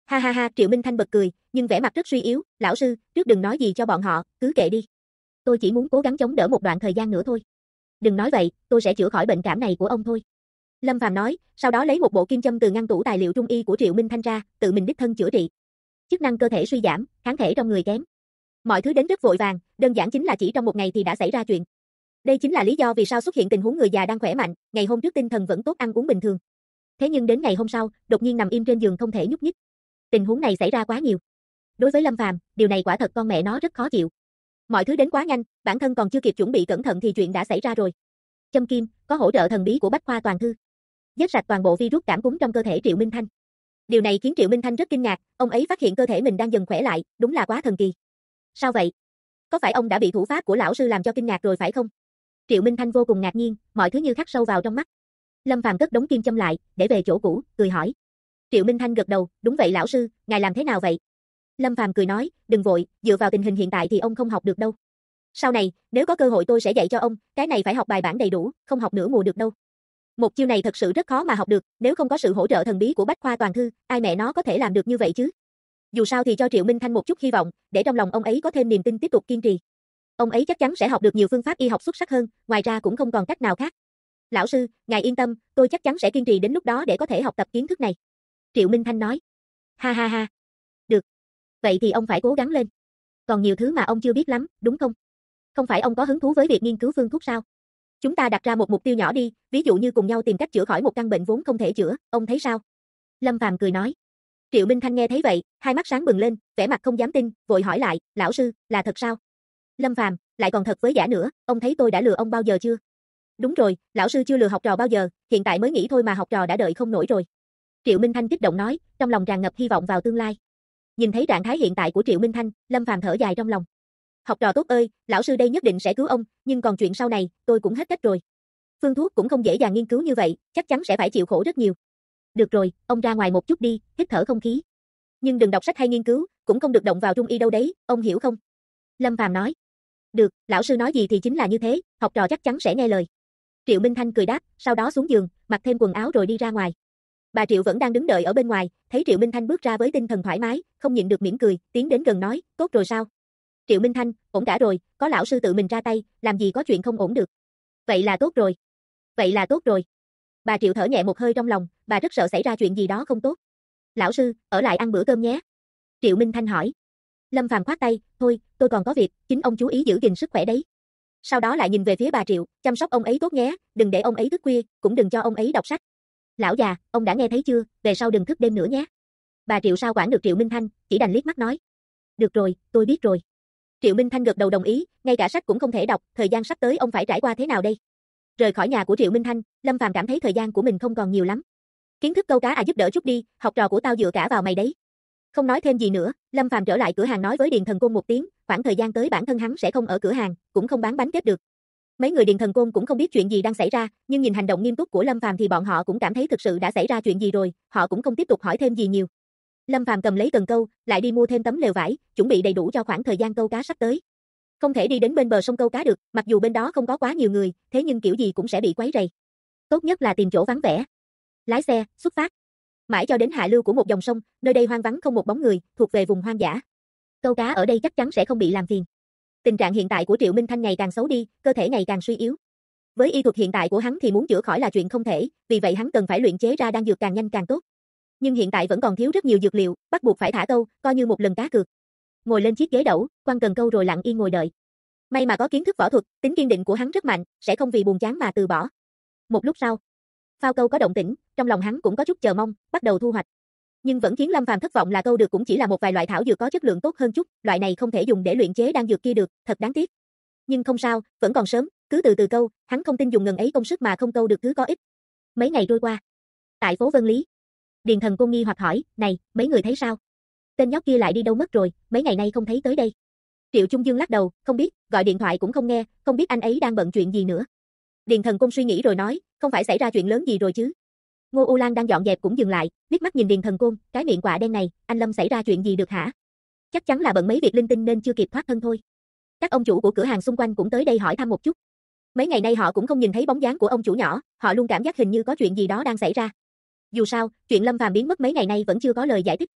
Ha ha ha, Triệu Minh Thanh bật cười, nhưng vẻ mặt rất suy yếu, lão sư, trước đừng nói gì cho bọn họ, cứ kệ đi. Tôi chỉ muốn cố gắng chống đỡ một đoạn thời gian nữa thôi. Đừng nói vậy, tôi sẽ chữa khỏi bệnh cảm này của ông thôi. Lâm Phàm nói, sau đó lấy một bộ kim châm từ ngăn tủ tài liệu trung y của Triệu Minh Thanh ra, tự mình đích thân chữa trị. Chức năng cơ thể suy giảm, kháng thể trong người kém. Mọi thứ đến rất vội vàng, đơn giản chính là chỉ trong một ngày thì đã xảy ra chuyện. Đây chính là lý do vì sao xuất hiện tình huống người già đang khỏe mạnh, ngày hôm trước tinh thần vẫn tốt, ăn uống bình thường. Thế nhưng đến ngày hôm sau, đột nhiên nằm im trên giường không thể nhúc nhích. Tình huống này xảy ra quá nhiều. Đối với Lâm Phàm, điều này quả thật con mẹ nó rất khó chịu. Mọi thứ đến quá nhanh, bản thân còn chưa kịp chuẩn bị cẩn thận thì chuyện đã xảy ra rồi. Châm kim, có hỗ trợ thần bí của Bách Khoa Toàn Thư. Giết sạch toàn bộ virus cảm cúm trong cơ thể Triệu Minh Thanh. Điều này khiến Triệu Minh Thanh rất kinh ngạc, ông ấy phát hiện cơ thể mình đang dần khỏe lại, đúng là quá thần kỳ. Sao vậy? Có phải ông đã bị thủ pháp của lão sư làm cho kinh ngạc rồi phải không? Triệu Minh Thanh vô cùng ngạc nhiên, mọi thứ như khắc sâu vào trong mắt. Lâm Phàm cất đống kim châm lại, để về chỗ cũ, cười hỏi. Triệu Minh Thanh gật đầu, đúng vậy lão sư, ngài làm thế nào vậy? Lâm Phàm cười nói, đừng vội, dựa vào tình hình hiện tại thì ông không học được đâu. Sau này, nếu có cơ hội tôi sẽ dạy cho ông, cái này phải học bài bản đầy đủ, không học nửa mùa được đâu. Một chiêu này thật sự rất khó mà học được, nếu không có sự hỗ trợ thần bí của Bách Khoa Toàn Thư, ai mẹ nó có thể làm được như vậy chứ? Dù sao thì cho Triệu Minh Thanh một chút hy vọng, để trong lòng ông ấy có thêm niềm tin tiếp tục kiên trì. Ông ấy chắc chắn sẽ học được nhiều phương pháp y học xuất sắc hơn, ngoài ra cũng không còn cách nào khác. Lão sư, ngài yên tâm, tôi chắc chắn sẽ kiên trì đến lúc đó để có thể học tập kiến thức này. Triệu Minh Thanh nói. Ha ha ha. Được. Vậy thì ông phải cố gắng lên. Còn nhiều thứ mà ông chưa biết lắm, đúng không? Không phải ông có hứng thú với việc nghiên cứu phương thuốc sao? Chúng ta đặt ra một mục tiêu nhỏ đi, ví dụ như cùng nhau tìm cách chữa khỏi một căn bệnh vốn không thể chữa, ông thấy sao? Lâm Phàm cười nói. Triệu Minh Thanh nghe thấy vậy, hai mắt sáng bừng lên, vẻ mặt không dám tin, vội hỏi lại, lão sư, là thật sao? Lâm Phàm, lại còn thật với giả nữa, ông thấy tôi đã lừa ông bao giờ chưa? Đúng rồi, lão sư chưa lừa học trò bao giờ, hiện tại mới nghĩ thôi mà học trò đã đợi không nổi rồi. Triệu Minh Thanh kích động nói, trong lòng tràn ngập hy vọng vào tương lai. Nhìn thấy trạng thái hiện tại của Triệu Minh Thanh, Lâm Phàm thở dài trong lòng. Học trò tốt ơi, lão sư đây nhất định sẽ cứu ông, nhưng còn chuyện sau này, tôi cũng hết cách rồi. Phương thuốc cũng không dễ dàng nghiên cứu như vậy, chắc chắn sẽ phải chịu khổ rất nhiều. Được rồi, ông ra ngoài một chút đi, hít thở không khí. Nhưng đừng đọc sách hay nghiên cứu, cũng không được động vào trung y đâu đấy, ông hiểu không? Lâm Phàm nói. Được, lão sư nói gì thì chính là như thế, học trò chắc chắn sẽ nghe lời. Triệu Minh Thanh cười đáp, sau đó xuống giường, mặc thêm quần áo rồi đi ra ngoài. Bà Triệu vẫn đang đứng đợi ở bên ngoài, thấy Triệu Minh Thanh bước ra với tinh thần thoải mái, không nhịn được mỉm cười, tiến đến gần nói, tốt rồi sao? Triệu Minh Thanh, ổn cả rồi, có lão sư tự mình ra tay, làm gì có chuyện không ổn được. Vậy là tốt rồi. Vậy là tốt rồi. Bà Triệu thở nhẹ một hơi trong lòng, bà rất sợ xảy ra chuyện gì đó không tốt. Lão sư, ở lại ăn bữa cơm nhé. Triệu Minh Thanh hỏi. Lâm Phàm khoát tay, thôi, tôi còn có việc, chính ông chú ý giữ gìn sức khỏe đấy. Sau đó lại nhìn về phía bà Triệu, chăm sóc ông ấy tốt nhé, đừng để ông ấy thức khuya, cũng đừng cho ông ấy đọc sách. Lão già, ông đã nghe thấy chưa, về sau đừng thức đêm nữa nhé. Bà Triệu sao quản được Triệu Minh Thanh, chỉ đành liếc mắt nói. Được rồi, tôi biết rồi. Triệu Minh Thanh gật đầu đồng ý, ngay cả sách cũng không thể đọc, thời gian sắp tới ông phải trải qua thế nào đây? Rời khỏi nhà của Triệu Minh Thanh, Lâm Phàm cảm thấy thời gian của mình không còn nhiều lắm. Kiến thức câu cá à, giúp đỡ chút đi, học trò của tao dựa cả vào mày đấy. Không nói thêm gì nữa, Lâm Phàm trở lại cửa hàng nói với Điền Thần Côn một tiếng, khoảng thời gian tới bản thân hắn sẽ không ở cửa hàng, cũng không bán bánh kết được. Mấy người Điền Thần Côn cũng không biết chuyện gì đang xảy ra, nhưng nhìn hành động nghiêm túc của Lâm Phàm thì bọn họ cũng cảm thấy thực sự đã xảy ra chuyện gì rồi, họ cũng không tiếp tục hỏi thêm gì nhiều. Lâm Phàm cầm lấy cần câu, lại đi mua thêm tấm lều vải, chuẩn bị đầy đủ cho khoảng thời gian câu cá sắp tới. Không thể đi đến bên bờ sông câu cá được, mặc dù bên đó không có quá nhiều người, thế nhưng kiểu gì cũng sẽ bị quấy rầy. Tốt nhất là tìm chỗ vắng vẻ. Lái xe, xuất phát. Mãi cho đến hạ lưu của một dòng sông, nơi đây hoang vắng không một bóng người, thuộc về vùng hoang dã. Câu cá ở đây chắc chắn sẽ không bị làm phiền. Tình trạng hiện tại của Triệu Minh Thanh ngày càng xấu đi, cơ thể ngày càng suy yếu. Với y thuật hiện tại của hắn thì muốn chữa khỏi là chuyện không thể, vì vậy hắn cần phải luyện chế ra đan dược càng nhanh càng tốt. Nhưng hiện tại vẫn còn thiếu rất nhiều dược liệu, bắt buộc phải thả câu, coi như một lần cá cược. Ngồi lên chiếc ghế đẩu, quăng cần câu rồi lặng yên ngồi đợi. May mà có kiến thức võ thuật, tính kiên định của hắn rất mạnh, sẽ không vì buồn chán mà từ bỏ. Một lúc sau, phao câu có động tĩnh, trong lòng hắn cũng có chút chờ mong, bắt đầu thu hoạch. Nhưng vẫn khiến Lâm Phàm thất vọng là câu được cũng chỉ là một vài loại thảo dược có chất lượng tốt hơn chút, loại này không thể dùng để luyện chế đan dược kia được, thật đáng tiếc. Nhưng không sao, vẫn còn sớm, cứ từ từ câu, hắn không tin dùng ngần ấy công sức mà không câu được thứ có ích. Mấy ngày trôi qua, tại phố Vân Lý, Điền Thần Côn nghi hoặc hỏi, này, mấy người thấy sao? Tên nhóc kia lại đi đâu mất rồi, mấy ngày nay không thấy tới đây. Triệu Trung Dương lắc đầu, không biết, gọi điện thoại cũng không nghe, không biết anh ấy đang bận chuyện gì nữa. Điền Thần Côn suy nghĩ rồi nói, không phải xảy ra chuyện lớn gì rồi chứ? Ngô U Lan đang dọn dẹp cũng dừng lại, liếc mắt nhìn Điền Thần Côn, cái miệng quạ đen này, anh Lâm xảy ra chuyện gì được hả? Chắc chắn là bận mấy việc linh tinh nên chưa kịp thoát thân thôi. Các ông chủ của cửa hàng xung quanh cũng tới đây hỏi thăm một chút. Mấy ngày nay họ cũng không nhìn thấy bóng dáng của ông chủ nhỏ, họ luôn cảm giác hình như có chuyện gì đó đang xảy ra. Dù sao, chuyện Lâm Phàm biến mất mấy ngày nay vẫn chưa có lời giải thích.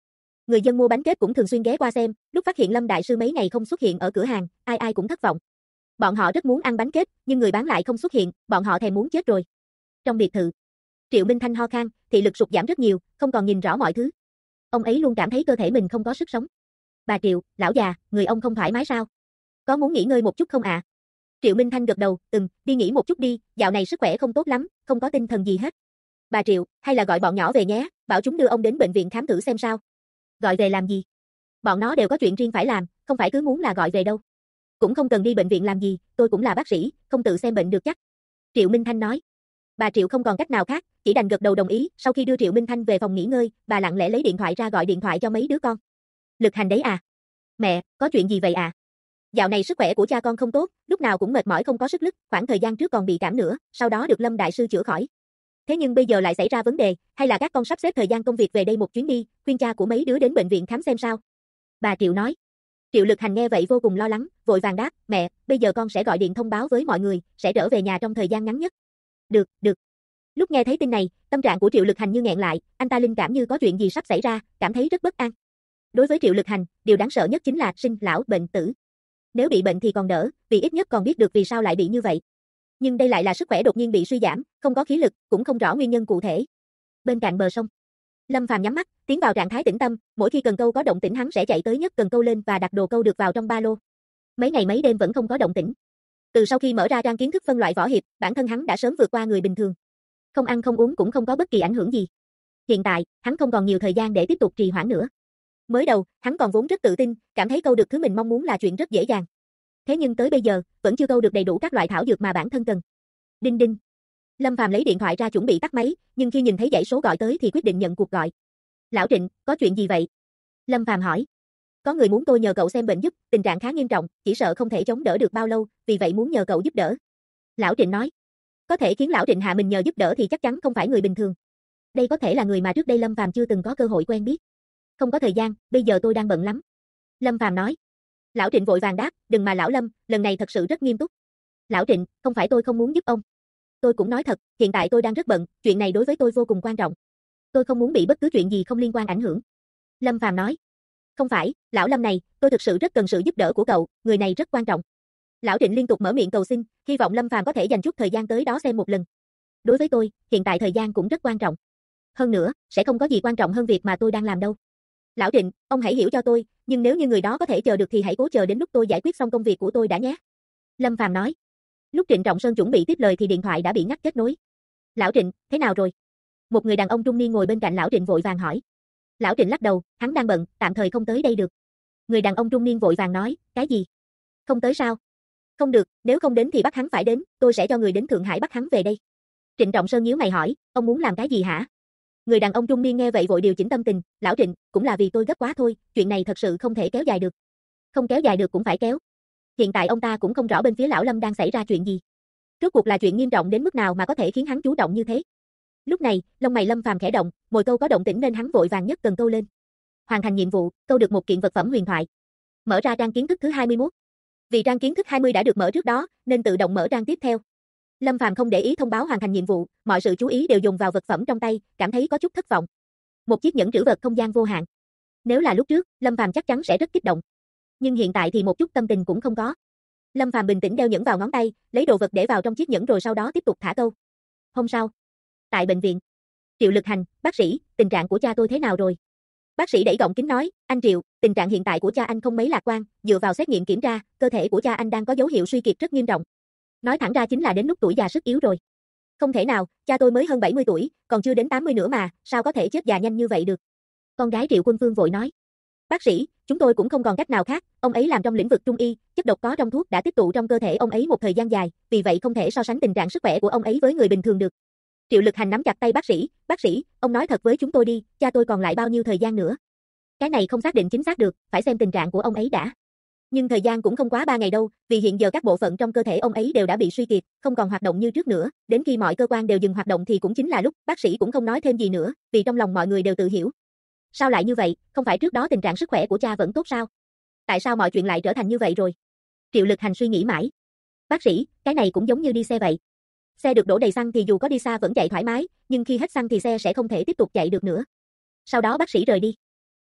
Người dân mua bánh kết cũng thường xuyên ghé qua xem, lúc phát hiện Lâm đại sư mấy ngày không xuất hiện ở cửa hàng, ai ai cũng thất vọng. Bọn họ rất muốn ăn bánh kết, nhưng người bán lại không xuất hiện, bọn họ thèm muốn chết rồi. Trong biệt thự, Triệu Minh Thanh ho khan, thị lực sụt giảm rất nhiều, không còn nhìn rõ mọi thứ. Ông ấy luôn cảm thấy cơ thể mình không có sức sống. Bà Triệu, lão già, người ông không thoải mái sao? Có muốn nghỉ ngơi một chút không ạ? Triệu Minh Thanh gật đầu, đi nghỉ một chút đi, dạo này sức khỏe không tốt lắm, không có tinh thần gì hết. Bà Triệu, hay là gọi bọn nhỏ về nhé, bảo chúng đưa ông đến bệnh viện khám thử xem sao. Gọi về làm gì? Bọn nó đều có chuyện riêng phải làm, không phải cứ muốn là gọi về đâu. Cũng không cần đi bệnh viện làm gì, tôi cũng là bác sĩ, không tự xem bệnh được chắc. Triệu Minh Thanh nói. Bà Triệu không còn cách nào khác, chỉ đành gật đầu đồng ý, sau khi đưa Triệu Minh Thanh về phòng nghỉ ngơi, bà lặng lẽ lấy điện thoại ra gọi điện thoại cho mấy đứa con. Lực Hành đấy à? Mẹ, có chuyện gì vậy à? Dạo này sức khỏe của cha con không tốt, lúc nào cũng mệt mỏi không có sức lực, khoảng thời gian trước còn bị cảm nữa, sau đó được Lâm đại sư chữa khỏi. Thế nhưng bây giờ lại xảy ra vấn đề, hay là các con sắp xếp thời gian công việc về đây một chuyến đi, khuyên cha của mấy đứa đến bệnh viện khám xem sao. Bà Triệu nói. Triệu Lực Hành nghe vậy vô cùng lo lắng, vội vàng đáp, mẹ, bây giờ con sẽ gọi điện thông báo với mọi người, sẽ trở về nhà trong thời gian ngắn nhất. Được, được. Lúc nghe thấy tin này, tâm trạng của Triệu Lực Hành như nghẹn lại, anh ta linh cảm như có chuyện gì sắp xảy ra, cảm thấy rất bất an. Đối với Triệu Lực Hành, điều đáng sợ nhất chính là sinh lão bệnh tử. Nếu bị bệnh thì còn đỡ, vì ít nhất còn biết được vì sao lại bị như vậy. Nhưng đây lại là sức khỏe đột nhiên bị suy giảm, không có khí lực, cũng không rõ nguyên nhân cụ thể. Bên cạnh bờ sông, Lâm Phàm nhắm mắt, tiến vào trạng thái tĩnh tâm, mỗi khi cần câu có động tĩnh hắn sẽ chạy tới nhấc cần câu lên và đặt đồ câu được vào trong ba lô. Mấy ngày mấy đêm vẫn không có động tĩnh. Từ sau khi mở ra trang kiến thức phân loại võ hiệp, bản thân hắn đã sớm vượt qua người bình thường. Không ăn không uống cũng không có bất kỳ ảnh hưởng gì. Hiện tại, hắn không còn nhiều thời gian để tiếp tục trì hoãn nữa. Mới đầu, hắn còn vốn rất tự tin, cảm thấy câu được thứ mình mong muốn là chuyện rất dễ dàng. Thế nhưng tới bây giờ, vẫn chưa câu được đầy đủ các loại thảo dược mà bản thân cần. Đinh đinh. Lâm Phàm lấy điện thoại ra chuẩn bị tắt máy, nhưng khi nhìn thấy dãy số gọi tới thì quyết định nhận cuộc gọi. Lão Trịnh, có chuyện gì vậy? Lâm Phàm hỏi. Có người muốn tôi nhờ cậu xem bệnh giúp, tình trạng khá nghiêm trọng, chỉ sợ không thể chống đỡ được bao lâu, vì vậy muốn nhờ cậu giúp đỡ. Lão Trịnh nói. Có thể khiến Lão Trịnh hạ mình nhờ giúp đỡ thì chắc chắn không phải người bình thường. Đây có thể là người mà trước đây Lâm Phàm chưa từng có cơ hội quen biết. Không có thời gian, bây giờ tôi đang bận lắm. Lâm Phàm nói. Lão Trịnh vội vàng đáp, đừng mà lão Lâm, lần này thật sự rất nghiêm túc. Lão Trịnh, không phải tôi không muốn giúp ông. Tôi cũng nói thật, hiện tại tôi đang rất bận, chuyện này đối với tôi vô cùng quan trọng. Tôi không muốn bị bất cứ chuyện gì không liên quan ảnh hưởng. Lâm Phàm nói. Không phải, lão Lâm này, tôi thực sự rất cần sự giúp đỡ của cậu, người này rất quan trọng. Lão Trịnh liên tục mở miệng cầu xin, hy vọng Lâm Phàm có thể dành chút thời gian tới đó xem một lần. Đối với tôi, hiện tại thời gian cũng rất quan trọng. Hơn nữa, sẽ không có gì quan trọng hơn việc mà tôi đang làm đâu. Lão Trịnh, ông hãy hiểu cho tôi, nhưng nếu như người đó có thể chờ được thì hãy cố chờ đến lúc tôi giải quyết xong công việc của tôi đã nhé. Lâm Phàm nói. Lúc Trịnh Trọng Sơn chuẩn bị tiếp lời thì điện thoại đã bị ngắt kết nối. Lão Trịnh, thế nào rồi? Một người đàn ông trung niên ngồi bên cạnh Lão Trịnh vội vàng hỏi. Lão Trịnh lắc đầu, hắn đang bận, tạm thời không tới đây được. Người đàn ông trung niên vội vàng nói, cái gì? Không tới sao? Không được, nếu không đến thì bắt hắn phải đến, tôi sẽ cho người đến Thượng Hải bắt hắn về đây. Trịnh Trọng Sơn nhíu mày hỏi, ông muốn làm cái gì hả? Người đàn ông trung niên nghe vậy vội điều chỉnh tâm tình, Lão Trịnh, cũng là vì tôi gấp quá thôi, chuyện này thật sự không thể kéo dài được. Không kéo dài được cũng phải kéo. Hiện tại ông ta cũng không rõ bên phía Lão Lâm đang xảy ra chuyện gì. Rốt cuộc là chuyện nghiêm trọng đến mức nào mà có thể khiến hắn chủ động như thế. Lúc này, lông mày Lâm Phàm khẽ động, mồi câu có động tĩnh nên hắn vội vàng nhấc cần câu lên. Hoàn thành nhiệm vụ, câu được một kiện vật phẩm huyền thoại. Mở ra trang kiến thức thứ 21. Vì trang kiến thức 20 đã được mở trước đó, nên tự động mở trang tiếp theo. Lâm Phàm không để ý thông báo hoàn thành nhiệm vụ, mọi sự chú ý đều dùng vào vật phẩm trong tay, cảm thấy có chút thất vọng. Một chiếc nhẫn trữ vật không gian vô hạn. Nếu là lúc trước, Lâm Phàm chắc chắn sẽ rất kích động. Nhưng hiện tại thì một chút tâm tình cũng không có. Lâm Phàm bình tĩnh đeo nhẫn vào ngón tay, lấy đồ vật để vào trong chiếc nhẫn rồi sau đó tiếp tục thả câu. Hôm sau, tại bệnh viện, Triệu Lực Hành, bác sĩ, tình trạng của cha tôi thế nào rồi? Bác sĩ đẩy gọng kính nói, anh Triệu, tình trạng hiện tại của cha anh không mấy lạc quan, dựa vào xét nghiệm kiểm tra, cơ thể của cha anh đang có dấu hiệu suy kiệt rất nghiêm trọng. Nói thẳng ra chính là đến lúc tuổi già sức yếu rồi. Không thể nào, cha tôi mới hơn 70 tuổi, còn chưa đến 80 nữa mà, sao có thể chết già nhanh như vậy được? Con gái Triệu Quân Phương vội nói. Bác sĩ, chúng tôi cũng không còn cách nào khác, ông ấy làm trong lĩnh vực trung y, chất độc có trong thuốc đã tích tụ trong cơ thể ông ấy một thời gian dài, vì vậy không thể so sánh tình trạng sức khỏe của ông ấy với người bình thường được. Triệu Lực Hành nắm chặt tay bác sĩ, ông nói thật với chúng tôi đi, cha tôi còn lại bao nhiêu thời gian nữa? Cái này không xác định chính xác được, phải xem tình trạng của ông ấy đã. Nhưng thời gian cũng không quá 3 ngày đâu, vì hiện giờ các bộ phận trong cơ thể ông ấy đều đã bị suy kiệt, không còn hoạt động như trước nữa, đến khi mọi cơ quan đều dừng hoạt động thì cũng chính là lúc, bác sĩ cũng không nói thêm gì nữa, vì trong lòng mọi người đều tự hiểu. Sao lại như vậy, không phải trước đó tình trạng sức khỏe của cha vẫn tốt sao? Tại sao mọi chuyện lại trở thành như vậy rồi? Triệu Lực Hành suy nghĩ mãi. Bác sĩ, cái này cũng giống như đi xe vậy. Xe được đổ đầy xăng thì dù có đi xa vẫn chạy thoải mái, nhưng khi hết xăng thì xe sẽ không thể tiếp tục chạy được nữa. Sau đó bác sĩ rời đi.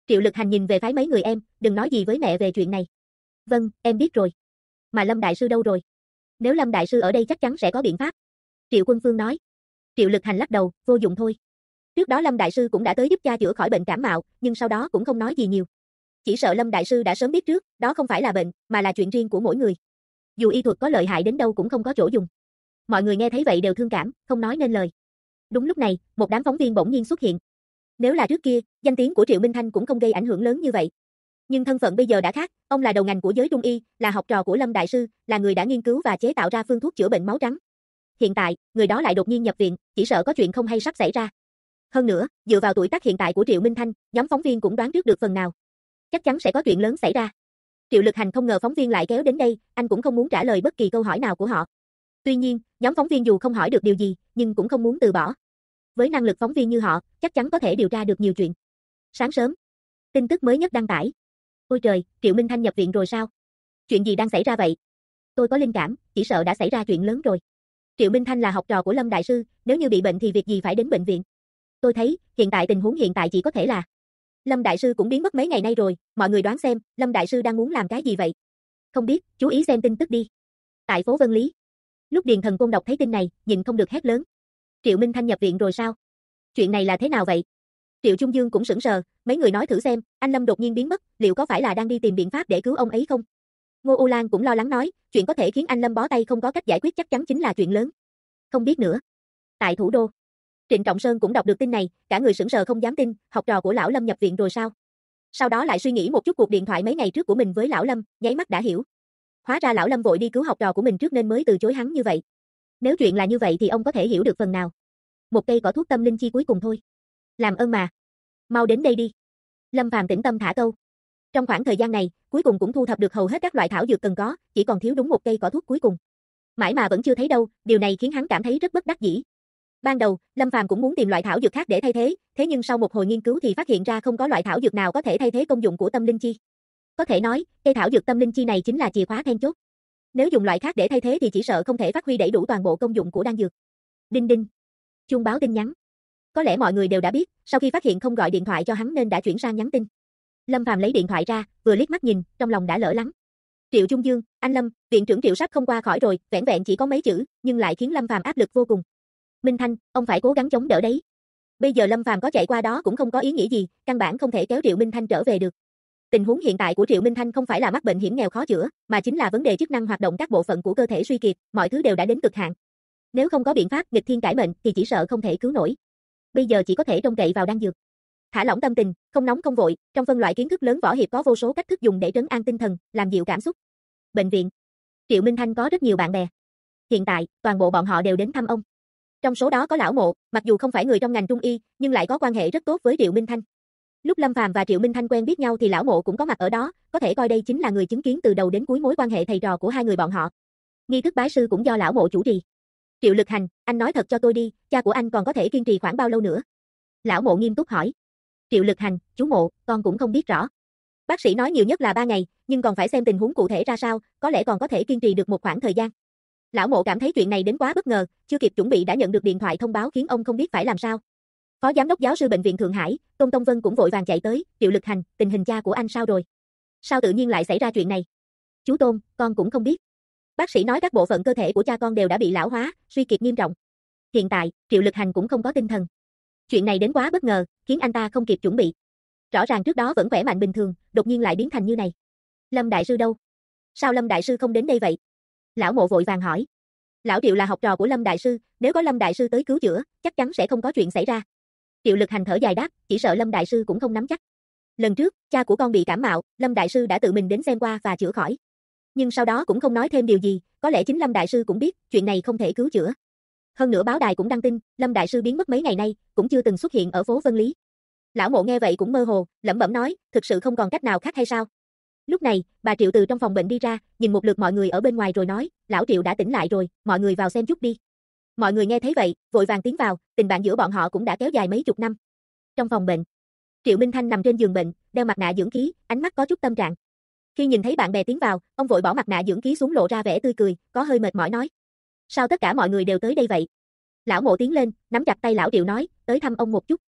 Triệu Lực Hành nhìn về phái mấy người em, đừng nói gì với mẹ về chuyện này. Vâng, em biết rồi. Mà Lâm đại sư đâu rồi? Nếu Lâm đại sư ở đây chắc chắn sẽ có biện pháp. Triệu Quân Phương nói. Triệu Lực Hành lắc đầu, vô dụng thôi. Trước đó Lâm đại sư cũng đã tới giúp cha chữa khỏi bệnh cảm mạo, nhưng sau đó cũng không nói gì nhiều. Chỉ sợ Lâm đại sư đã sớm biết trước, đó không phải là bệnh, mà là chuyện riêng của mỗi người. Dù y thuật có lợi hại đến đâu cũng không có chỗ dùng. Mọi người nghe thấy vậy đều thương cảm, không nói nên lời. Đúng lúc này, một đám phóng viên bỗng nhiên xuất hiện. Nếu là trước kia, danh tiếng của Triệu Minh Thanh cũng không gây ảnh hưởng lớn như vậy. Nhưng thân phận bây giờ đã khác, ông là đầu ngành của giới trung y, là học trò của Lâm đại sư, là người đã nghiên cứu và chế tạo ra phương thuốc chữa bệnh máu trắng. Hiện tại, người đó lại đột nhiên nhập viện, chỉ sợ có chuyện không hay sắp xảy ra. Hơn nữa, dựa vào tuổi tác hiện tại của Triệu Minh Thanh, nhóm phóng viên cũng đoán trước được phần nào. Chắc chắn sẽ có chuyện lớn xảy ra. Triệu Lực Hành không ngờ phóng viên lại kéo đến đây, anh cũng không muốn trả lời bất kỳ câu hỏi nào của họ. Tuy nhiên, nhóm phóng viên dù không hỏi được điều gì, nhưng cũng không muốn từ bỏ. Với năng lực phóng viên như họ, chắc chắn có thể điều tra được nhiều chuyện. Sáng sớm, tin tức mới nhất đăng tải. Ôi trời, Triệu Minh Thanh nhập viện rồi sao? Chuyện gì đang xảy ra vậy? Tôi có linh cảm, chỉ sợ đã xảy ra chuyện lớn rồi. Triệu Minh Thanh là học trò của Lâm đại sư, nếu như bị bệnh thì việc gì phải đến bệnh viện? Tôi thấy, hiện tại tình huống hiện tại chỉ có thể là Lâm đại sư cũng biến mất mấy ngày nay rồi, mọi người đoán xem, Lâm đại sư đang muốn làm cái gì vậy? Không biết, chú ý xem tin tức đi. Tại phố Vân Lý. Lúc Điền Thần Côn đọc thấy tin này, nhìn không được hét lớn. Triệu Minh Thanh nhập viện rồi sao? Chuyện này là thế nào vậy? Triệu Trung Dương cũng sững sờ, mấy người nói thử xem, anh Lâm đột nhiên biến mất, liệu có phải là đang đi tìm biện pháp để cứu ông ấy không? Ngô U Lan cũng lo lắng nói, chuyện có thể khiến anh Lâm bó tay không có cách giải quyết chắc chắn chính là chuyện lớn. Không biết nữa. Tại thủ đô, Trịnh Trọng Sơn cũng đọc được tin này, cả người sững sờ không dám tin, học trò của lão Lâm nhập viện rồi sao? Sau đó lại suy nghĩ một chút cuộc điện thoại mấy ngày trước của mình với lão Lâm, nháy mắt đã hiểu. Hóa ra lão Lâm vội đi cứu học trò của mình trước nên mới từ chối hắn như vậy. Nếu chuyện là như vậy thì ông có thể hiểu được phần nào. Một cây cỏ thuốc tâm linh chi cuối cùng thôi. Làm ơn mà. Mau đến đây đi. Lâm Phàm tĩnh tâm thả câu. Trong khoảng thời gian này, cuối cùng cũng thu thập được hầu hết các loại thảo dược cần có, chỉ còn thiếu đúng một cây cỏ thuốc cuối cùng. Mãi mà vẫn chưa thấy đâu, điều này khiến hắn cảm thấy rất bất đắc dĩ. Ban đầu, Lâm Phàm cũng muốn tìm loại thảo dược khác để thay thế nhưng sau một hồi nghiên cứu thì phát hiện ra không có loại thảo dược nào có thể thay thế công dụng của tâm linh chi. Có thể nói, cây thảo dược tâm linh chi này chính là chìa khóa then chốt. Nếu dùng loại khác để thay thế thì chỉ sợ không thể phát huy đầy đủ toàn bộ công dụng của đan dược. Đinh đinh. Chuông báo tin nhắn. Có lẽ mọi người đều đã biết, sau khi phát hiện không gọi điện thoại cho hắn nên đã chuyển sang nhắn tin. Lâm Phàm lấy điện thoại ra, vừa liếc mắt nhìn, trong lòng đã lỡ lắng. Triệu Trung Dương, anh Lâm, viện trưởng Triệu sắp không qua khỏi rồi, vẻn vẹn chỉ có mấy chữ, nhưng lại khiến Lâm Phàm áp lực vô cùng. Minh Thanh, ông phải cố gắng chống đỡ đấy. Bây giờ Lâm Phàm có chạy qua đó cũng không có ý nghĩa gì, căn bản không thể kéo Triệu Minh Thanh trở về được. Tình huống hiện tại của Triệu Minh Thanh không phải là mắc bệnh hiểm nghèo khó chữa, mà chính là vấn đề chức năng hoạt động các bộ phận của cơ thể suy kiệt, mọi thứ đều đã đến cực hạn. Nếu không có biện pháp nghịch thiên cải mệnh thì chỉ sợ không thể cứu nổi. Bây giờ chỉ có thể trông cậy vào đan dược. Thả lỏng tâm tình, không nóng không vội, trong phân loại kiến thức lớn võ hiệp có vô số cách thức dùng để trấn an tinh thần, làm dịu cảm xúc. Bệnh viện. Triệu Minh Thanh có rất nhiều bạn bè. Hiện tại, toàn bộ bọn họ đều đến thăm ông. Trong số đó có lão Mộ, mặc dù không phải người trong ngành trung y, nhưng lại có quan hệ rất tốt với Triệu Minh Thanh. Lúc Lâm Phàm và Triệu Minh Thanh quen biết nhau thì lão Mộ cũng có mặt ở đó, có thể coi đây chính là người chứng kiến từ đầu đến cuối mối quan hệ thầy trò của hai người bọn họ. Nghi thức bái sư cũng do lão Mộ chủ trì. Triệu Lực Hành, anh nói thật cho tôi đi, cha của anh còn có thể kiên trì khoảng bao lâu nữa? Lão Mộ nghiêm túc hỏi. Triệu Lực Hành, chú Mộ, con cũng không biết rõ. Bác sĩ nói nhiều nhất là 3 ngày, nhưng còn phải xem tình huống cụ thể ra sao, có lẽ còn có thể kiên trì được một khoảng thời gian. Lão Mộ cảm thấy chuyện này đến quá bất ngờ, chưa kịp chuẩn bị đã nhận được điện thoại thông báo khiến ông không biết phải làm sao. Phó giám đốc giáo sư bệnh viện Thượng Hải, Tôn Tông Vân cũng vội vàng chạy tới, Triệu Lực Hành, tình hình cha của anh sao rồi? Sao tự nhiên lại xảy ra chuyện này? Chú Tôn, con cũng không biết. Bác sĩ nói các bộ phận cơ thể của cha con đều đã bị lão hóa, suy kiệt nghiêm trọng. Hiện tại, Triệu Lực Hành cũng không có tinh thần. Chuyện này đến quá bất ngờ, khiến anh ta không kịp chuẩn bị. Rõ ràng trước đó vẫn khỏe mạnh bình thường, đột nhiên lại biến thành như này. Lâm đại sư đâu? Sao Lâm đại sư không đến đây vậy? Lão Mộ vội vàng hỏi. Lão Triệu là học trò của Lâm đại sư, nếu có Lâm đại sư tới cứu chữa, chắc chắn sẽ không có chuyện xảy ra. Triệu Lực Hành thở dài đáp, chỉ sợ Lâm đại sư cũng không nắm chắc. Lần trước, cha của con bị cảm mạo, Lâm đại sư đã tự mình đến xem qua và chữa khỏi. Nhưng sau đó cũng không nói thêm điều gì, có lẽ chính Lâm đại sư cũng biết, chuyện này không thể cứu chữa. Hơn nữa báo đài cũng đăng tin, Lâm đại sư biến mất mấy ngày nay, cũng chưa từng xuất hiện ở phố Vân Lý. Lão Mộ nghe vậy cũng mơ hồ, lẩm bẩm nói, thực sự không còn cách nào khác hay sao? Lúc này, bà Triệu từ trong phòng bệnh đi ra, nhìn một lượt mọi người ở bên ngoài rồi nói, lão Triệu đã tỉnh lại rồi, mọi người vào xem chút đi. Mọi người nghe thấy vậy, vội vàng tiến vào, tình bạn giữa bọn họ cũng đã kéo dài mấy chục năm. Trong phòng bệnh, Triệu Minh Thanh nằm trên giường bệnh, đeo mặt nạ dưỡng khí, ánh mắt có chút tâm trạng. Khi nhìn thấy bạn bè tiến vào, ông vội bỏ mặt nạ dưỡng khí xuống lộ ra vẻ tươi cười, có hơi mệt mỏi nói. Sao tất cả mọi người đều tới đây vậy? Lão Mộ tiến lên, nắm chặt tay lão Triệu nói, tới thăm ông một chút.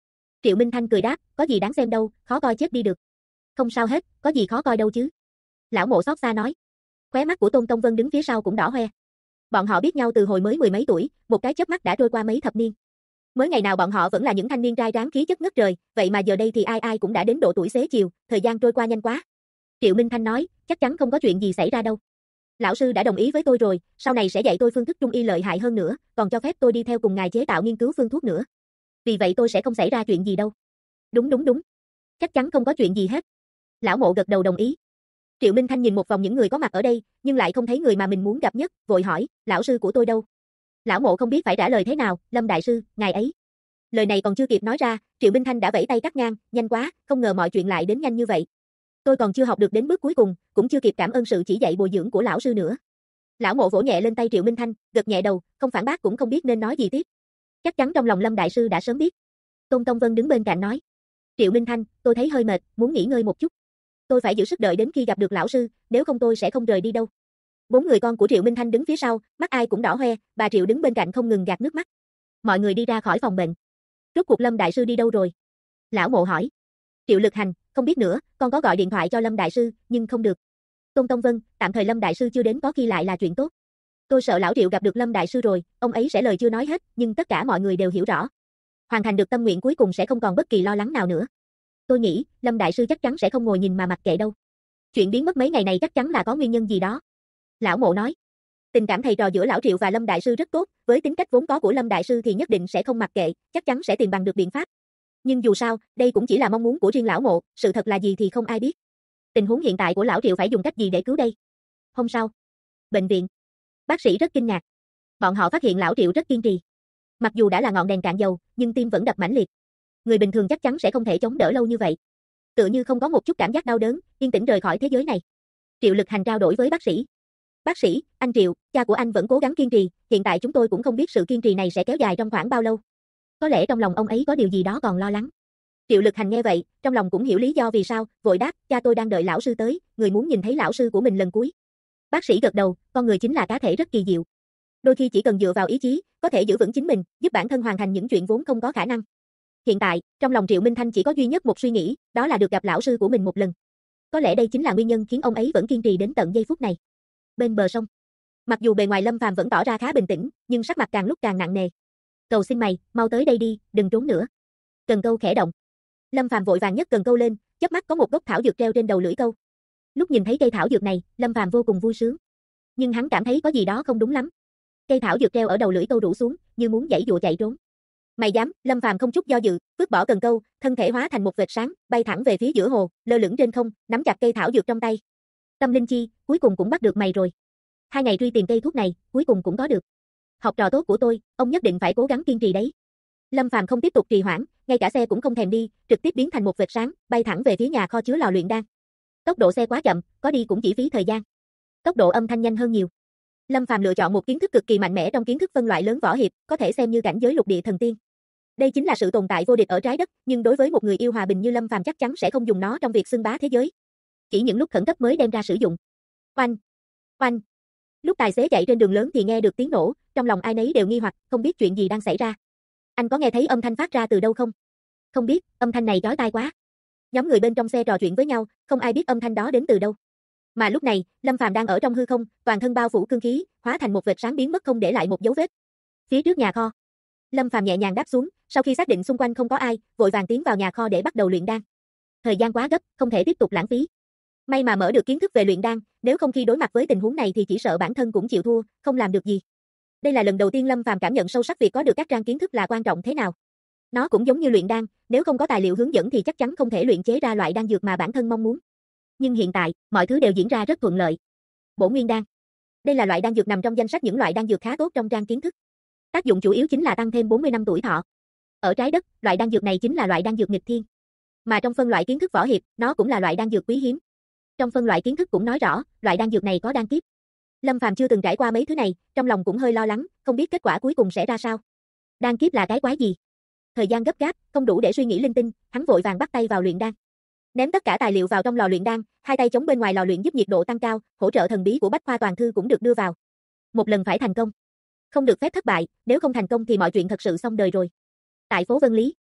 Triệu Minh Thanh cười đáp, có gì đáng xem đâu, khó coi chết đi được. Không sao hết, có gì khó coi đâu chứ. Lão Mộ xót xa nói. Khóe mắt của Tôn Tông Vân đứng phía sau cũng đỏ hoe. Bọn họ biết nhau từ hồi mới mười mấy tuổi, một cái chớp mắt đã trôi qua mấy thập niên. Mới ngày nào bọn họ vẫn là những thanh niên trai tráng khí chất ngất trời, vậy mà giờ đây thì ai ai cũng đã đến độ tuổi xế chiều, thời gian trôi qua nhanh quá. Triệu Minh Thanh nói, chắc chắn không có chuyện gì xảy ra đâu. Lão sư đã đồng ý với tôi rồi, sau này sẽ dạy tôi phương thức trung y lợi hại hơn nữa, còn cho phép tôi đi theo cùng ngài chế tạo nghiên cứu phương thuốc nữa. Vì vậy tôi sẽ không xảy ra chuyện gì đâu. Đúng đúng đúng. Chắc chắn không có chuyện gì hết. Lão Mộ gật đầu đồng ý. Triệu Minh Thanh nhìn một vòng những người có mặt ở đây, nhưng lại không thấy người mà mình muốn gặp nhất, vội hỏi, lão sư của tôi đâu? Lão Mộ không biết phải trả lời thế nào, Lâm đại sư, ngài ấy. Lời này còn chưa kịp nói ra, Triệu Minh Thanh đã vẫy tay cắt ngang, nhanh quá, không ngờ mọi chuyện lại đến nhanh như vậy. Tôi còn chưa học được đến bước cuối cùng, cũng chưa kịp cảm ơn sự chỉ dạy bồi dưỡng của lão sư nữa. Lão Mộ vỗ nhẹ lên tay Triệu Minh Thanh, gật nhẹ đầu, không phản bác cũng không biết nên nói gì tiếp. Chắc chắn trong lòng Lâm đại sư đã sớm biết. Tôn Tông Vân đứng bên cạnh nói, Triệu Minh Thanh, tôi thấy hơi mệt, muốn nghỉ ngơi một chút. Tôi phải giữ sức đợi đến khi gặp được lão sư, nếu không tôi sẽ không rời đi đâu. Bốn người con của Triệu Minh Thanh đứng phía sau, mắt ai cũng đỏ hoe, bà Triệu đứng bên cạnh không ngừng gạt nước mắt. Mọi người đi ra khỏi phòng bệnh. Rốt cuộc Lâm đại sư đi đâu rồi? Lão Mộ hỏi. Triệu Lực Hành, không biết nữa, con có gọi điện thoại cho Lâm đại sư, nhưng không được. Tôn Tông Vân, tạm thời Lâm đại sư chưa đến có khi lại là chuyện tốt. Tôi sợ lão Triệu gặp được Lâm đại sư rồi, ông ấy sẽ lời chưa nói hết, nhưng tất cả mọi người đều hiểu rõ. Hoàn thành được tâm nguyện cuối cùng sẽ không còn bất kỳ lo lắng nào nữa. Tôi nghĩ, Lâm đại sư chắc chắn sẽ không ngồi nhìn mà mặc kệ đâu. Chuyện biến mất mấy ngày này chắc chắn là có nguyên nhân gì đó. Lão Mộ nói. Tình cảm thầy trò giữa lão Triệu và Lâm đại sư rất tốt, với tính cách vốn có của Lâm đại sư thì nhất định sẽ không mặc kệ, chắc chắn sẽ tìm bằng được biện pháp. Nhưng dù sao, đây cũng chỉ là mong muốn của riêng lão Mộ, sự thật là gì thì không ai biết. Tình huống hiện tại của lão Triệu phải dùng cách gì để cứu đây? Hôm sau, bệnh viện. Bác sĩ rất kinh ngạc. Bọn họ phát hiện lão Triệu rất kiên trì. Mặc dù đã là ngọn đèn cạn dầu, nhưng tim vẫn đập mãnh liệt. Người bình thường chắc chắn sẽ không thể chống đỡ lâu như vậy. Tựa như không có một chút cảm giác đau đớn, yên tĩnh rời khỏi thế giới này. Triệu Lực Hành trao đổi với bác sĩ. Bác sĩ, anh Triệu, cha của anh vẫn cố gắng kiên trì, hiện tại chúng tôi cũng không biết sự kiên trì này sẽ kéo dài trong khoảng bao lâu. Có lẽ trong lòng ông ấy có điều gì đó còn lo lắng. Triệu Lực Hành nghe vậy, trong lòng cũng hiểu lý do vì sao, vội đáp, cha tôi đang đợi lão sư tới, người muốn nhìn thấy lão sư của mình lần cuối. Bác sĩ gật đầu, con người chính là cá thể rất kỳ diệu. Đôi khi chỉ cần dựa vào ý chí, có thể giữ vững chính mình, giúp bản thân hoàn thành những chuyện vốn không có khả năng. Hiện tại, trong lòng Triệu Minh Thanh chỉ có duy nhất một suy nghĩ, đó là được gặp lão sư của mình một lần. Có lẽ đây chính là nguyên nhân khiến ông ấy vẫn kiên trì đến tận giây phút này. Bên bờ sông, mặc dù bề ngoài Lâm Phàm vẫn tỏ ra khá bình tĩnh, nhưng sắc mặt càng lúc càng nặng nề. Cầu xin mày, mau tới đây đi, đừng trốn nữa. Cần câu khẽ động. Lâm Phàm vội vàng nhấc cần câu lên, chớp mắt có một gốc thảo dược treo trên đầu lưỡi câu. Lúc nhìn thấy cây thảo dược này, Lâm Phàm vô cùng vui sướng. Nhưng hắn cảm thấy có gì đó không đúng lắm. Cây thảo dược treo ở đầu lưỡi câu rủ xuống, như muốn giãy giụa chạy trốn. Mày dám? Lâm Phàm không chút do dự, vứt bỏ cần câu, thân thể hóa thành một vệt sáng, bay thẳng về phía giữa hồ, lơ lửng trên không, nắm chặt cây thảo dược trong tay. Tâm Linh Chi, cuối cùng cũng bắt được mày rồi. 2 ngày truy tìm cây thuốc này, cuối cùng cũng có được. Học trò tốt của tôi, ông nhất định phải cố gắng kiên trì đấy. Lâm Phàm không tiếp tục trì hoãn, ngay cả xe cũng không thèm đi, trực tiếp biến thành một vệt sáng, bay thẳng về phía nhà kho chứa lò luyện đan. Tốc độ xe quá chậm, có đi cũng chỉ phí thời gian. Tốc độ âm thanh nhanh hơn nhiều. Lâm Phàm lựa chọn một kiến thức cực kỳ mạnh mẽ trong kiến thức phân loại lớn võ hiệp, có thể xem như cảnh giới lục địa thần tiên. Đây chính là sự tồn tại vô địch ở trái đất, nhưng đối với một người yêu hòa bình như Lâm Phàm chắc chắn sẽ không dùng nó trong việc xưng bá thế giới. Chỉ những lúc khẩn cấp mới đem ra sử dụng. Oanh, oanh. Lúc tài xế chạy trên đường lớn thì nghe được tiếng nổ, trong lòng ai nấy đều nghi hoặc, không biết chuyện gì đang xảy ra. Anh có nghe thấy âm thanh phát ra từ đâu không? Không biết, âm thanh này chói tai quá. Nhóm người bên trong xe trò chuyện với nhau, không ai biết âm thanh đó đến từ đâu. Mà lúc này, Lâm Phàm đang ở trong hư không, toàn thân bao phủ cương khí, hóa thành một vệt sáng biến mất không để lại một dấu vết. Phía trước nhà kho, Lâm Phàm nhẹ nhàng đáp xuống, sau khi xác định xung quanh không có ai, vội vàng tiến vào nhà kho để bắt đầu luyện đan. Thời gian quá gấp, không thể tiếp tục lãng phí. May mà mở được kiến thức về luyện đan, nếu không khi đối mặt với tình huống này thì chỉ sợ bản thân cũng chịu thua, không làm được gì. Đây là lần đầu tiên Lâm Phàm cảm nhận sâu sắc việc có được các trang kiến thức là quan trọng thế nào. Nó cũng giống như luyện đan, nếu không có tài liệu hướng dẫn thì chắc chắn không thể luyện chế ra loại đan dược mà bản thân mong muốn. Nhưng hiện tại, mọi thứ đều diễn ra rất thuận lợi. Bổ Nguyên đan. Đây là loại đan dược nằm trong danh sách những loại đan dược khá tốt trong trang kiến thức. Tác dụng chủ yếu chính là tăng thêm 40 năm tuổi thọ. Ở trái đất, loại đan dược này chính là loại đan dược nghịch thiên. Mà trong phân loại kiến thức võ hiệp, nó cũng là loại đan dược quý hiếm. Trong phân loại kiến thức cũng nói rõ, loại đan dược này có đan kiếp. Lâm Phàm chưa từng trải qua mấy thứ này, trong lòng cũng hơi lo lắng, không biết kết quả cuối cùng sẽ ra sao. Đan kiếp là cái quái gì? Thời gian gấp gáp, không đủ để suy nghĩ linh tinh, hắn vội vàng bắt tay vào luyện đan. Ném tất cả tài liệu vào trong lò luyện đan, hai tay chống bên ngoài lò luyện giúp nhiệt độ tăng cao, hỗ trợ thần bí của Bách Khoa Toàn Thư cũng được đưa vào. Một lần phải thành công, không được phép thất bại, nếu không thành công thì mọi chuyện thật sự xong đời rồi. Tại phố Vân Lý,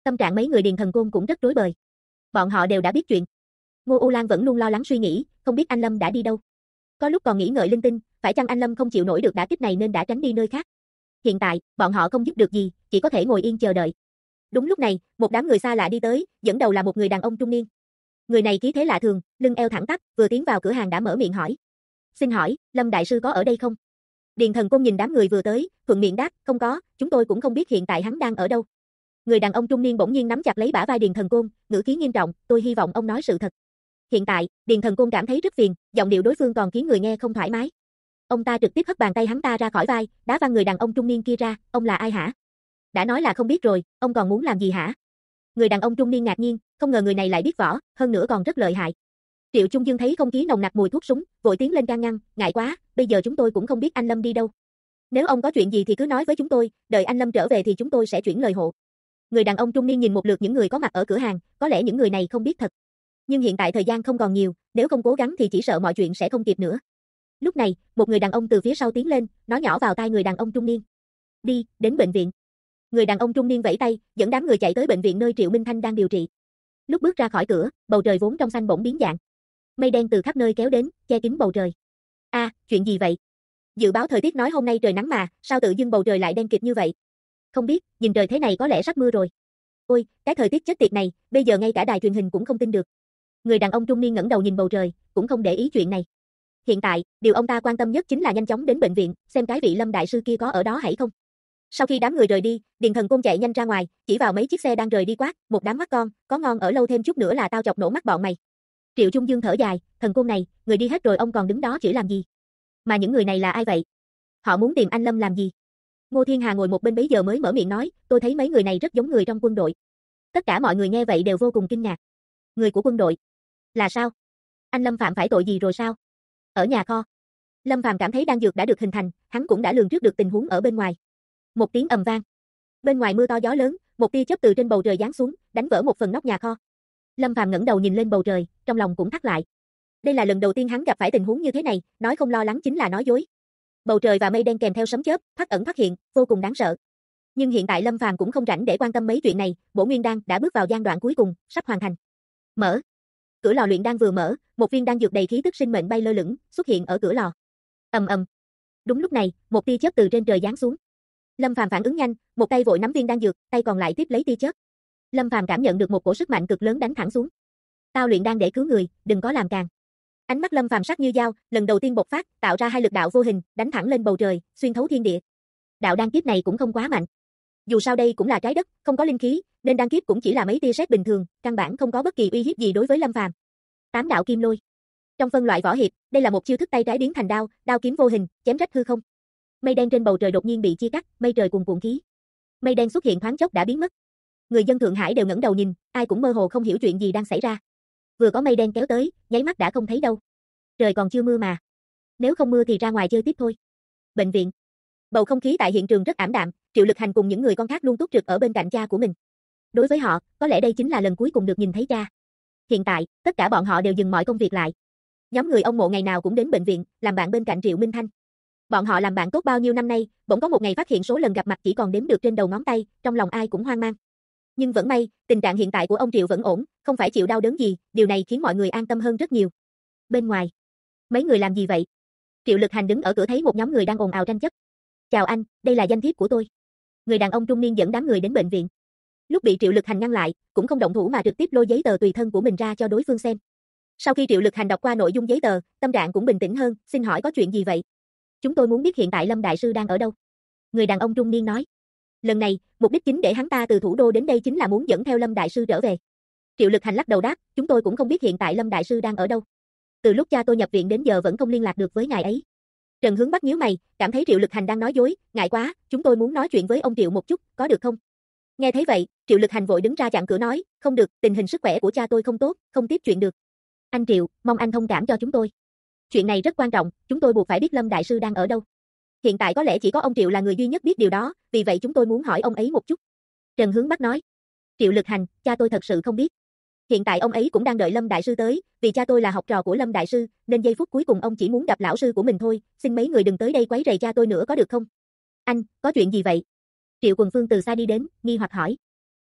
Tâm trạng mấy người Điền Thần Côn cũng rất rối bời. Bọn họ đều đã biết chuyện. Ngô U Lan vẫn luôn lo lắng suy nghĩ, không biết anh Lâm đã đi đâu. Có lúc còn nghĩ ngợi linh tinh, phải chăng anh Lâm không chịu nổi được đả kích này nên đã tránh đi nơi khác. Hiện tại, bọn họ không giúp được gì, chỉ có thể ngồi yên chờ đợi. Đúng lúc này, một đám người xa lạ đi tới, dẫn đầu là một người đàn ông trung niên. Người này khí thế lạ thường, lưng eo thẳng tắp, vừa tiến vào cửa hàng đã mở miệng hỏi. Xin hỏi, Lâm đại sư có ở đây không? Điền Thần Côn nhìn đám người vừa tới, thuận miệng đáp, không có, chúng tôi cũng không biết hiện tại hắn đang ở đâu. Người đàn ông trung niên bỗng nhiên nắm chặt lấy bả vai Điền Thần Côn, ngữ khí nghiêm trọng, tôi hy vọng ông nói sự thật. Hiện tại, Điền Thần Côn cảm thấy rất phiền, giọng điệu đối phương còn khiến người nghe không thoải mái. Ông ta trực tiếp hất bàn tay hắn ta ra khỏi vai, đá văng người đàn ông trung niên kia ra, ông là ai hả? Đã nói là không biết rồi, ông còn muốn làm gì hả? Người đàn ông trung niên ngạc nhiên, không ngờ người này lại biết võ, hơn nữa còn rất lợi hại. Triệu Trung Dương thấy không khí nồng nặc mùi thuốc súng, vội tiến lên can ngăn, ngại quá, bây giờ chúng tôi cũng không biết anh Lâm đi đâu. Nếu ông có chuyện gì thì cứ nói với chúng tôi, đợi anh Lâm trở về thì chúng tôi sẽ chuyển lời hộ. Người đàn ông trung niên nhìn một lượt những người có mặt ở cửa hàng, có lẽ những người này không biết thật. Nhưng hiện tại thời gian không còn nhiều, nếu không cố gắng thì chỉ sợ mọi chuyện sẽ không kịp nữa. Lúc này, một người đàn ông từ phía sau tiến lên, nói nhỏ vào tai người đàn ông trung niên. Đi, đến bệnh viện. Người đàn ông trung niên vẫy tay, dẫn đám người chạy tới bệnh viện nơi Triệu Minh Thanh đang điều trị. Lúc bước ra khỏi cửa, bầu trời vốn trong xanh bỗng biến dạng. Mây đen từ khắp nơi kéo đến, che kín bầu trời. Chuyện gì vậy? Dự báo thời tiết nói hôm nay trời nắng mà, sao tự dưng bầu trời lại đen kịt như vậy? Không biết, nhìn trời thế này có lẽ sắp mưa rồi. Ôi, cái thời tiết chết tiệt này, bây giờ ngay cả đài truyền hình cũng không tin được. Người đàn ông trung niên ngẩng đầu nhìn bầu trời, cũng không để ý chuyện này. Hiện tại, điều ông ta quan tâm nhất chính là nhanh chóng đến bệnh viện, xem cái vị Lâm đại sư kia có ở đó hay không. Sau khi đám người rời đi, Điền Thần Côn chạy nhanh ra ngoài, chỉ vào mấy chiếc xe đang rời đi quát, một đám mắt con, có ngon ở lâu thêm chút nữa là tao chọc nổ mắt bọn mày. Triệu Trung Dương thở dài, Thần Côn này, người đi hết rồi ông còn đứng đó chửi làm gì? Mà những người này là ai vậy? Họ muốn tìm anh Lâm làm gì? Ngô Thiên Hà ngồi một bên bấy giờ mới mở miệng nói, tôi thấy mấy người này rất giống người trong quân đội. Tất cả mọi người nghe vậy đều vô cùng kinh ngạc. Người của quân đội? Là sao? Anh Lâm phạm phải tội gì rồi sao? Ở nhà kho. Lâm Phàm cảm thấy đan dược đã được hình thành, hắn cũng đã lường trước được tình huống ở bên ngoài. Một tiếng ầm vang. Bên ngoài mưa to gió lớn, một tia chớp từ trên bầu trời giáng xuống, đánh vỡ một phần nóc nhà kho. Lâm Phàm ngẩng đầu nhìn lên bầu trời, trong lòng cũng thắt lại. Đây là lần đầu tiên hắn gặp phải tình huống như thế này, nói không lo lắng chính là nói dối. Bầu trời và mây đen kèm theo sấm chớp, thoắt ẩn thoắt hiện, vô cùng đáng sợ. Nhưng hiện tại Lâm Phàm cũng không rảnh để quan tâm mấy chuyện này, Bổ Nguyên đan đã bước vào giai đoạn cuối cùng, sắp hoàn thành. Mở. Cửa lò luyện đan vừa mở, một viên đan dược đầy khí tức sinh mệnh bay lơ lửng, xuất hiện ở cửa lò. Ầm ầm. Đúng lúc này, một tia chớp từ trên trời giáng xuống. Lâm Phàm phản ứng nhanh, một tay vội nắm viên đan dược, tay còn lại tiếp lấy tia chớp. Lâm Phàm cảm nhận được một cổ sức mạnh cực lớn đánh thẳng xuống. Tao luyện đan để cứu người, đừng có làm càng. Ánh mắt Lâm Phàm sắc như dao, lần đầu tiên bộc phát, tạo ra hai lực đạo vô hình, đánh thẳng lên bầu trời, xuyên thấu thiên địa. Đạo đan kiếp này cũng không quá mạnh. Dù sao đây cũng là trái đất, không có linh khí, nên đan kiếp cũng chỉ là mấy tia sét bình thường, căn bản không có bất kỳ uy hiếp gì đối với Lâm Phàm. Tám đạo kim lôi. Trong phân loại võ hiệp, đây là một chiêu thức tay trái biến thành đao, đao kiếm vô hình, chém rách hư không. Mây đen trên bầu trời đột nhiên bị chia cắt, mây trời cuồn cuộn khí. Mây đen xuất hiện thoáng chốc đã biến mất. Người dân Thượng Hải đều ngẩng đầu nhìn, ai cũng mơ hồ không hiểu chuyện gì đang xảy ra. Vừa có mây đen kéo tới, nháy mắt đã không thấy đâu. Trời còn chưa mưa mà. Nếu không mưa thì ra ngoài chơi tiếp thôi. Bệnh viện. Bầu không khí tại hiện trường rất ảm đạm, Triệu Lực Hành cùng những người con khác luôn túc trực ở bên cạnh cha của mình. Đối với họ, có lẽ đây chính là lần cuối cùng được nhìn thấy cha. Hiện tại, tất cả bọn họ đều dừng mọi công việc lại. Nhóm người ông Mộ ngày nào cũng đến bệnh viện, làm bạn bên cạnh Triệu Minh Thanh. Bọn họ làm bạn tốt bao nhiêu năm nay, bỗng có một ngày phát hiện số lần gặp mặt chỉ còn đếm được trên đầu ngón tay, trong lòng ai cũng hoang mang. Nhưng vẫn may, tình trạng hiện tại của ông Triệu vẫn ổn, không phải chịu đau đớn gì, điều này khiến mọi người an tâm hơn rất nhiều. Bên ngoài, mấy người làm gì vậy? Triệu Lực Hành đứng ở cửa thấy một nhóm người đang ồn ào tranh chấp. Chào anh, đây là danh thiếp của tôi. Người đàn ông trung niên dẫn đám người đến bệnh viện. Lúc bị Triệu Lực Hành ngăn lại, cũng không động thủ mà trực tiếp lôi giấy tờ tùy thân của mình ra cho đối phương xem. Sau khi Triệu Lực Hành đọc qua nội dung giấy tờ, tâm trạng cũng bình tĩnh hơn, xin hỏi có chuyện gì vậy? Chúng tôi muốn biết hiện tại Lâm đại sư đang ở đâu. Người đàn ông trung niên nói. Lần này, mục đích chính để hắn ta từ thủ đô đến đây chính là muốn dẫn theo Lâm đại sư trở về. Triệu Lực Hành lắc đầu đáp, chúng tôi cũng không biết hiện tại Lâm đại sư đang ở đâu. Từ lúc cha tôi nhập viện đến giờ vẫn không liên lạc được với ngài ấy. Trần Hướng Bắc nhíu mày, cảm thấy Triệu Lực Hành đang nói dối, ngại quá, chúng tôi muốn nói chuyện với ông Triệu một chút, có được không? Nghe thấy vậy, Triệu Lực Hành vội đứng ra chặn cửa nói, không được, tình hình sức khỏe của cha tôi không tốt, không tiếp chuyện được. Anh Triệu, mong anh thông cảm cho chúng tôi. Chuyện này rất quan trọng, chúng tôi buộc phải biết Lâm đại sư đang ở đâu. Hiện tại có lẽ chỉ có ông Triệu là người duy nhất biết điều đó, vì vậy chúng tôi muốn hỏi ông ấy một chút. Trần Hướng Bắc nói. Triệu Lực Hành, cha tôi thật sự không biết. Hiện tại ông ấy cũng đang đợi Lâm đại sư tới, vì cha tôi là học trò của Lâm đại sư, nên giây phút cuối cùng ông chỉ muốn gặp lão sư của mình thôi, xin mấy người đừng tới đây quấy rầy cha tôi nữa có được không? Anh, có chuyện gì vậy? Triệu Quần Phương từ xa đi đến, nghi hoặc hỏi.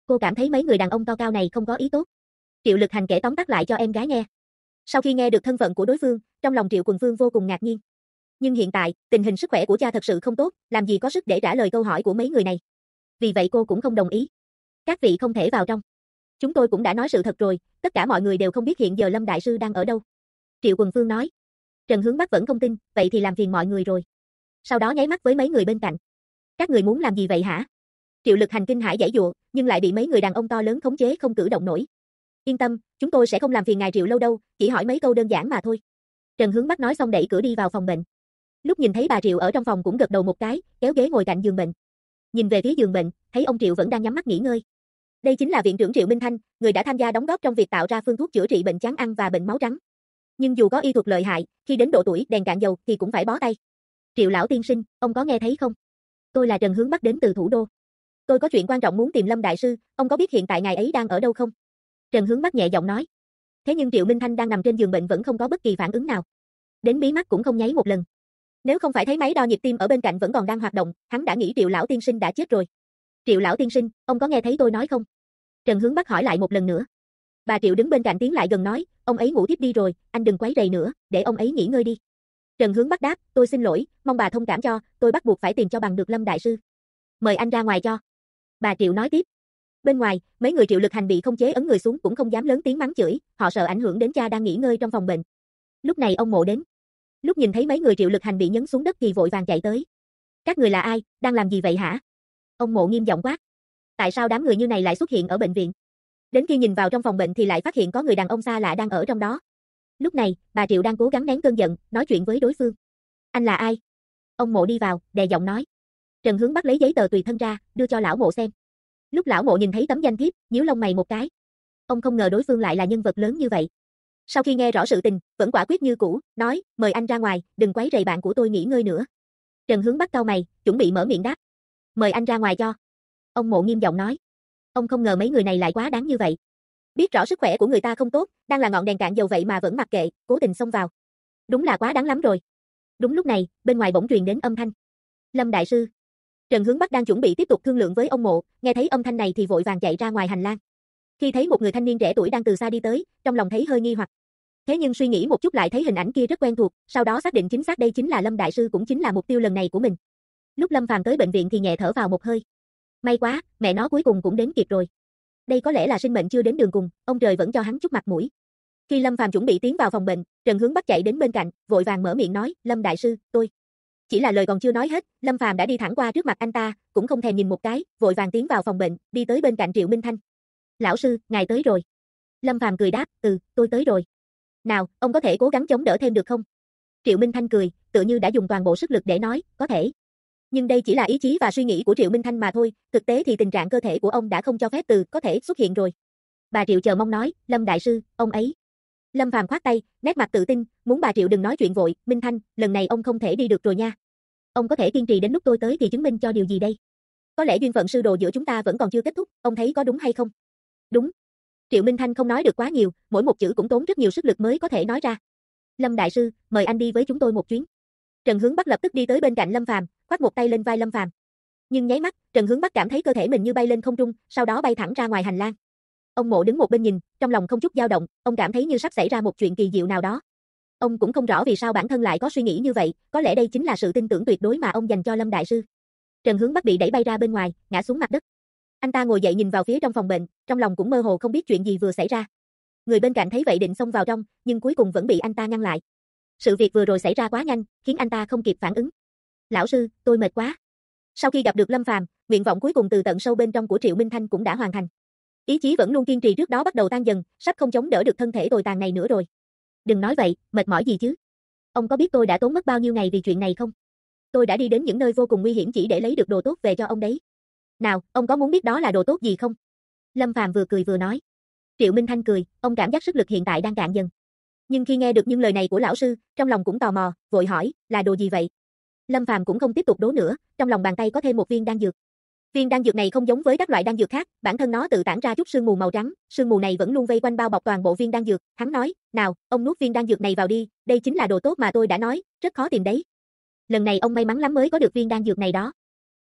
Cô cảm thấy mấy người đàn ông to cao này không có ý tốt. Triệu Lực Hành kể tóm tắt lại cho em gái nghe. Sau khi nghe được thân phận của đối phương, trong lòng Triệu Quần Phương vô cùng ngạc nhiên. Nhưng hiện tại, tình hình sức khỏe của cha thật sự không tốt, làm gì có sức để trả lời câu hỏi của mấy người này. Vì vậy cô cũng không đồng ý. Các vị không thể vào trong. Chúng tôi cũng đã nói sự thật rồi, tất cả mọi người đều không biết hiện giờ Lâm Đại Sư đang ở đâu. Triệu Quần Phương nói. Trần Hướng Bắc vẫn không tin, vậy thì làm phiền mọi người rồi. Sau đó nháy mắt với mấy người bên cạnh. Các người muốn làm gì vậy hả? Triệu Lực Hành kinh hãi giãy giụa, nhưng lại bị mấy người đàn ông to lớn khống chế không cử động nổi. Yên tâm, chúng tôi sẽ không làm phiền ngài Triệu lâu đâu, chỉ hỏi mấy câu đơn giản mà thôi. Trần Hướng Bắc nói xong đẩy cửa đi vào phòng bệnh. Lúc nhìn thấy bà Triệu ở trong phòng cũng gật đầu một cái, kéo ghế ngồi cạnh giường bệnh. Nhìn về phía giường bệnh, thấy ông Triệu vẫn đang nhắm mắt nghỉ ngơi. Đây chính là viện trưởng Triệu Minh Thanh, người đã tham gia đóng góp trong việc tạo ra phương thuốc chữa trị bệnh chán ăn và bệnh máu trắng. Nhưng dù có y thuật lợi hại, khi đến độ tuổi đèn cạn dầu thì cũng phải bó tay. Triệu lão tiên sinh, ông có nghe thấy không? Tôi là Trần Hướng Bắc đến từ thủ đô. Tôi có chuyện quan trọng muốn tìm Lâm Đại Sư, ông có biết hiện tại ngài ấy đang ở đâu không? Trần Hướng Bắc nhẹ giọng nói. Thế nhưng Triệu Minh Thanh đang nằm trên giường bệnh vẫn không có bất kỳ phản ứng nào. Đến mí mắt cũng không nháy một lần. Nếu không phải thấy máy đo nhịp tim ở bên cạnh vẫn còn đang hoạt động, hắn đã nghĩ Triệu lão tiên sinh đã chết rồi. Triệu lão tiên sinh, ông có nghe thấy tôi nói không? Trần Hướng Bắc hỏi lại một lần nữa. Bà Triệu đứng bên cạnh tiến lại gần nói, ông ấy ngủ tiếp đi rồi, anh đừng quấy rầy nữa, để ông ấy nghỉ ngơi đi. Trần Hướng Bắc đáp, tôi xin lỗi, mong bà thông cảm cho, tôi bắt buộc phải tìm cho bằng được Lâm Đại Sư. Mời anh ra ngoài cho. Bà Triệu nói tiếp. Bên ngoài, mấy người Triệu Lực Hành bị không chế ấn người xuống cũng không dám lớn tiếng mắng chửi, họ sợ ảnh hưởng đến cha đang nghỉ ngơi trong phòng bệnh. Lúc này ông Mộ đến. Lúc nhìn thấy mấy người Triệu Lực Hành bị nhấn xuống đất thì vội vàng chạy tới. Các người là ai, đang làm gì vậy hả? Ông Mộ nghiêm giọng quát. Tại sao đám người như này lại xuất hiện ở bệnh viện? Đến khi nhìn vào trong phòng bệnh thì lại phát hiện có người đàn ông xa lạ đang ở trong đó. Lúc này, bà Triệu đang cố gắng nén cơn giận, nói chuyện với đối phương. Anh là ai? Ông Mộ đi vào, đè giọng nói. Trần Hướng Bắc lấy giấy tờ tùy thân ra, đưa cho lão Mộ xem. Lúc lão Mộ nhìn thấy tấm danh thiếp, nhíu lông mày một cái. Ông không ngờ đối phương lại là nhân vật lớn như vậy. Sau khi nghe rõ sự tình, vẫn quả quyết như cũ, nói, mời anh ra ngoài, đừng quấy rầy bạn của tôi nghỉ ngơi nữa. Trần Hướng Bắc cau mày, chuẩn bị mở miệng đáp. Mời anh ra ngoài cho. Ông Mộ nghiêm giọng nói. Ông không ngờ mấy người này lại quá đáng như vậy. Biết rõ sức khỏe của người ta không tốt, đang là ngọn đèn cạn dầu vậy mà vẫn mặc kệ, cố tình xông vào. Đúng là quá đáng lắm rồi. Đúng lúc này, bên ngoài bỗng truyền đến âm thanh. Lâm Đại Sư. Trần Hướng Bắc đang chuẩn bị tiếp tục thương lượng với ông Mộ, nghe thấy âm thanh này thì vội vàng chạy ra ngoài hành lang. Khi thấy một người thanh niên trẻ tuổi đang từ xa đi tới, trong lòng thấy hơi nghi hoặc. Thế nhưng suy nghĩ một chút lại thấy hình ảnh kia rất quen thuộc, sau đó xác định chính xác đây chính là Lâm Đại Sư cũng chính là mục tiêu lần này của mình. Lúc Lâm Phàm tới bệnh viện thì nhẹ thở vào một hơi. May quá, mẹ nó cuối cùng cũng đến kịp rồi. Đây có lẽ là sinh mệnh chưa đến đường cùng, ông trời vẫn cho hắn chút mặt mũi. Khi Lâm Phàm chuẩn bị tiến vào phòng bệnh, Trần Hướng Bắc chạy đến bên cạnh, vội vàng mở miệng nói, Lâm Đại Sư, tôi. Chỉ là lời còn chưa nói hết, Lâm Phàm đã đi thẳng qua trước mặt anh ta, cũng không thèm nhìn một cái, vội vàng tiến vào phòng bệnh, đi tới bên cạnh Triệu Minh Thanh. Lão sư, ngài tới rồi. Lâm Phàm cười đáp, tôi tới rồi. Nào, ông có thể cố gắng chống đỡ thêm được không? Triệu Minh Thanh cười, tựa như đã dùng toàn bộ sức lực để nói, có thể. Nhưng đây chỉ là ý chí và suy nghĩ của Triệu Minh Thanh mà thôi, thực tế thì tình trạng cơ thể của ông đã không cho phép có thể xuất hiện rồi. Bà Triệu chờ mong nói, Lâm Đại Sư, ông ấy. Lâm Phàm khoát tay, nét mặt tự tin, muốn bà Triệu đừng nói chuyện vội, Minh Thanh, lần này ông không thể đi được rồi nha. Ông có thể kiên trì đến lúc tôi tới thì chứng minh cho điều gì đây? Có lẽ duyên phận sư đồ giữa chúng ta vẫn còn chưa kết thúc, ông thấy có đúng hay không? Đúng. Triệu Minh Thanh không nói được quá nhiều, mỗi một chữ cũng tốn rất nhiều sức lực mới có thể nói ra. Lâm Đại Sư, mời anh đi với chúng tôi một chuyến. Trần Hướng Bắc lập tức đi tới bên cạnh Lâm Phàm, khoác một tay lên vai Lâm Phàm. Nhưng nháy mắt, Trần Hướng Bắc cảm thấy cơ thể mình như bay lên không trung, sau đó bay thẳng ra ngoài hành lang. Ông Mộ đứng một bên nhìn, trong lòng không chút dao động, ông cảm thấy như sắp xảy ra một chuyện kỳ diệu nào đó. Ông cũng không rõ vì sao bản thân lại có suy nghĩ như vậy, có lẽ đây chính là sự tin tưởng tuyệt đối mà ông dành cho Lâm Đại Sư. Trần Hướng Bắc bị đẩy bay ra bên ngoài, ngã xuống mặt đất. Anh ta ngồi dậy nhìn vào phía trong phòng bệnh, trong lòng cũng mơ hồ không biết chuyện gì vừa xảy ra. Người bên cạnh thấy vậy định xông vào trong, nhưng cuối cùng vẫn bị anh ta ngăn lại. Sự việc vừa rồi xảy ra quá nhanh, khiến anh ta không kịp phản ứng. Lão sư, tôi mệt quá. Sau khi gặp được Lâm Phàm, nguyện vọng cuối cùng từ tận sâu bên trong của Triệu Minh Thanh cũng đã hoàn thành. Ý chí vẫn luôn kiên trì trước đó bắt đầu tan dần, sắp không chống đỡ được thân thể tồi tàn này nữa rồi. Đừng nói vậy, mệt mỏi gì chứ? Ông có biết tôi đã tốn mất bao nhiêu ngày vì chuyện này không? Tôi đã đi đến những nơi vô cùng nguy hiểm chỉ để lấy được đồ tốt về cho ông đấy. Nào, ông có muốn biết đó là đồ tốt gì không? Lâm Phàm vừa cười vừa nói. Triệu Minh Thanh cười, ông cảm giác sức lực hiện tại đang cạn dần. Nhưng khi nghe được những lời này của lão sư, trong lòng cũng tò mò, vội hỏi, là đồ gì vậy? Lâm Phàm cũng không tiếp tục đố nữa, trong lòng bàn tay có thêm một viên đan dược. Viên đan dược này không giống với các loại đan dược khác, bản thân nó tự tản ra chút sương mù màu trắng, sương mù này vẫn luôn vây quanh bao bọc toàn bộ viên đan dược, hắn nói, nào, ông nuốt viên đan dược này vào đi, đây chính là đồ tốt mà tôi đã nói, rất khó tìm đấy. Lần này ông may mắn lắm mới có được viên đan dược này đó.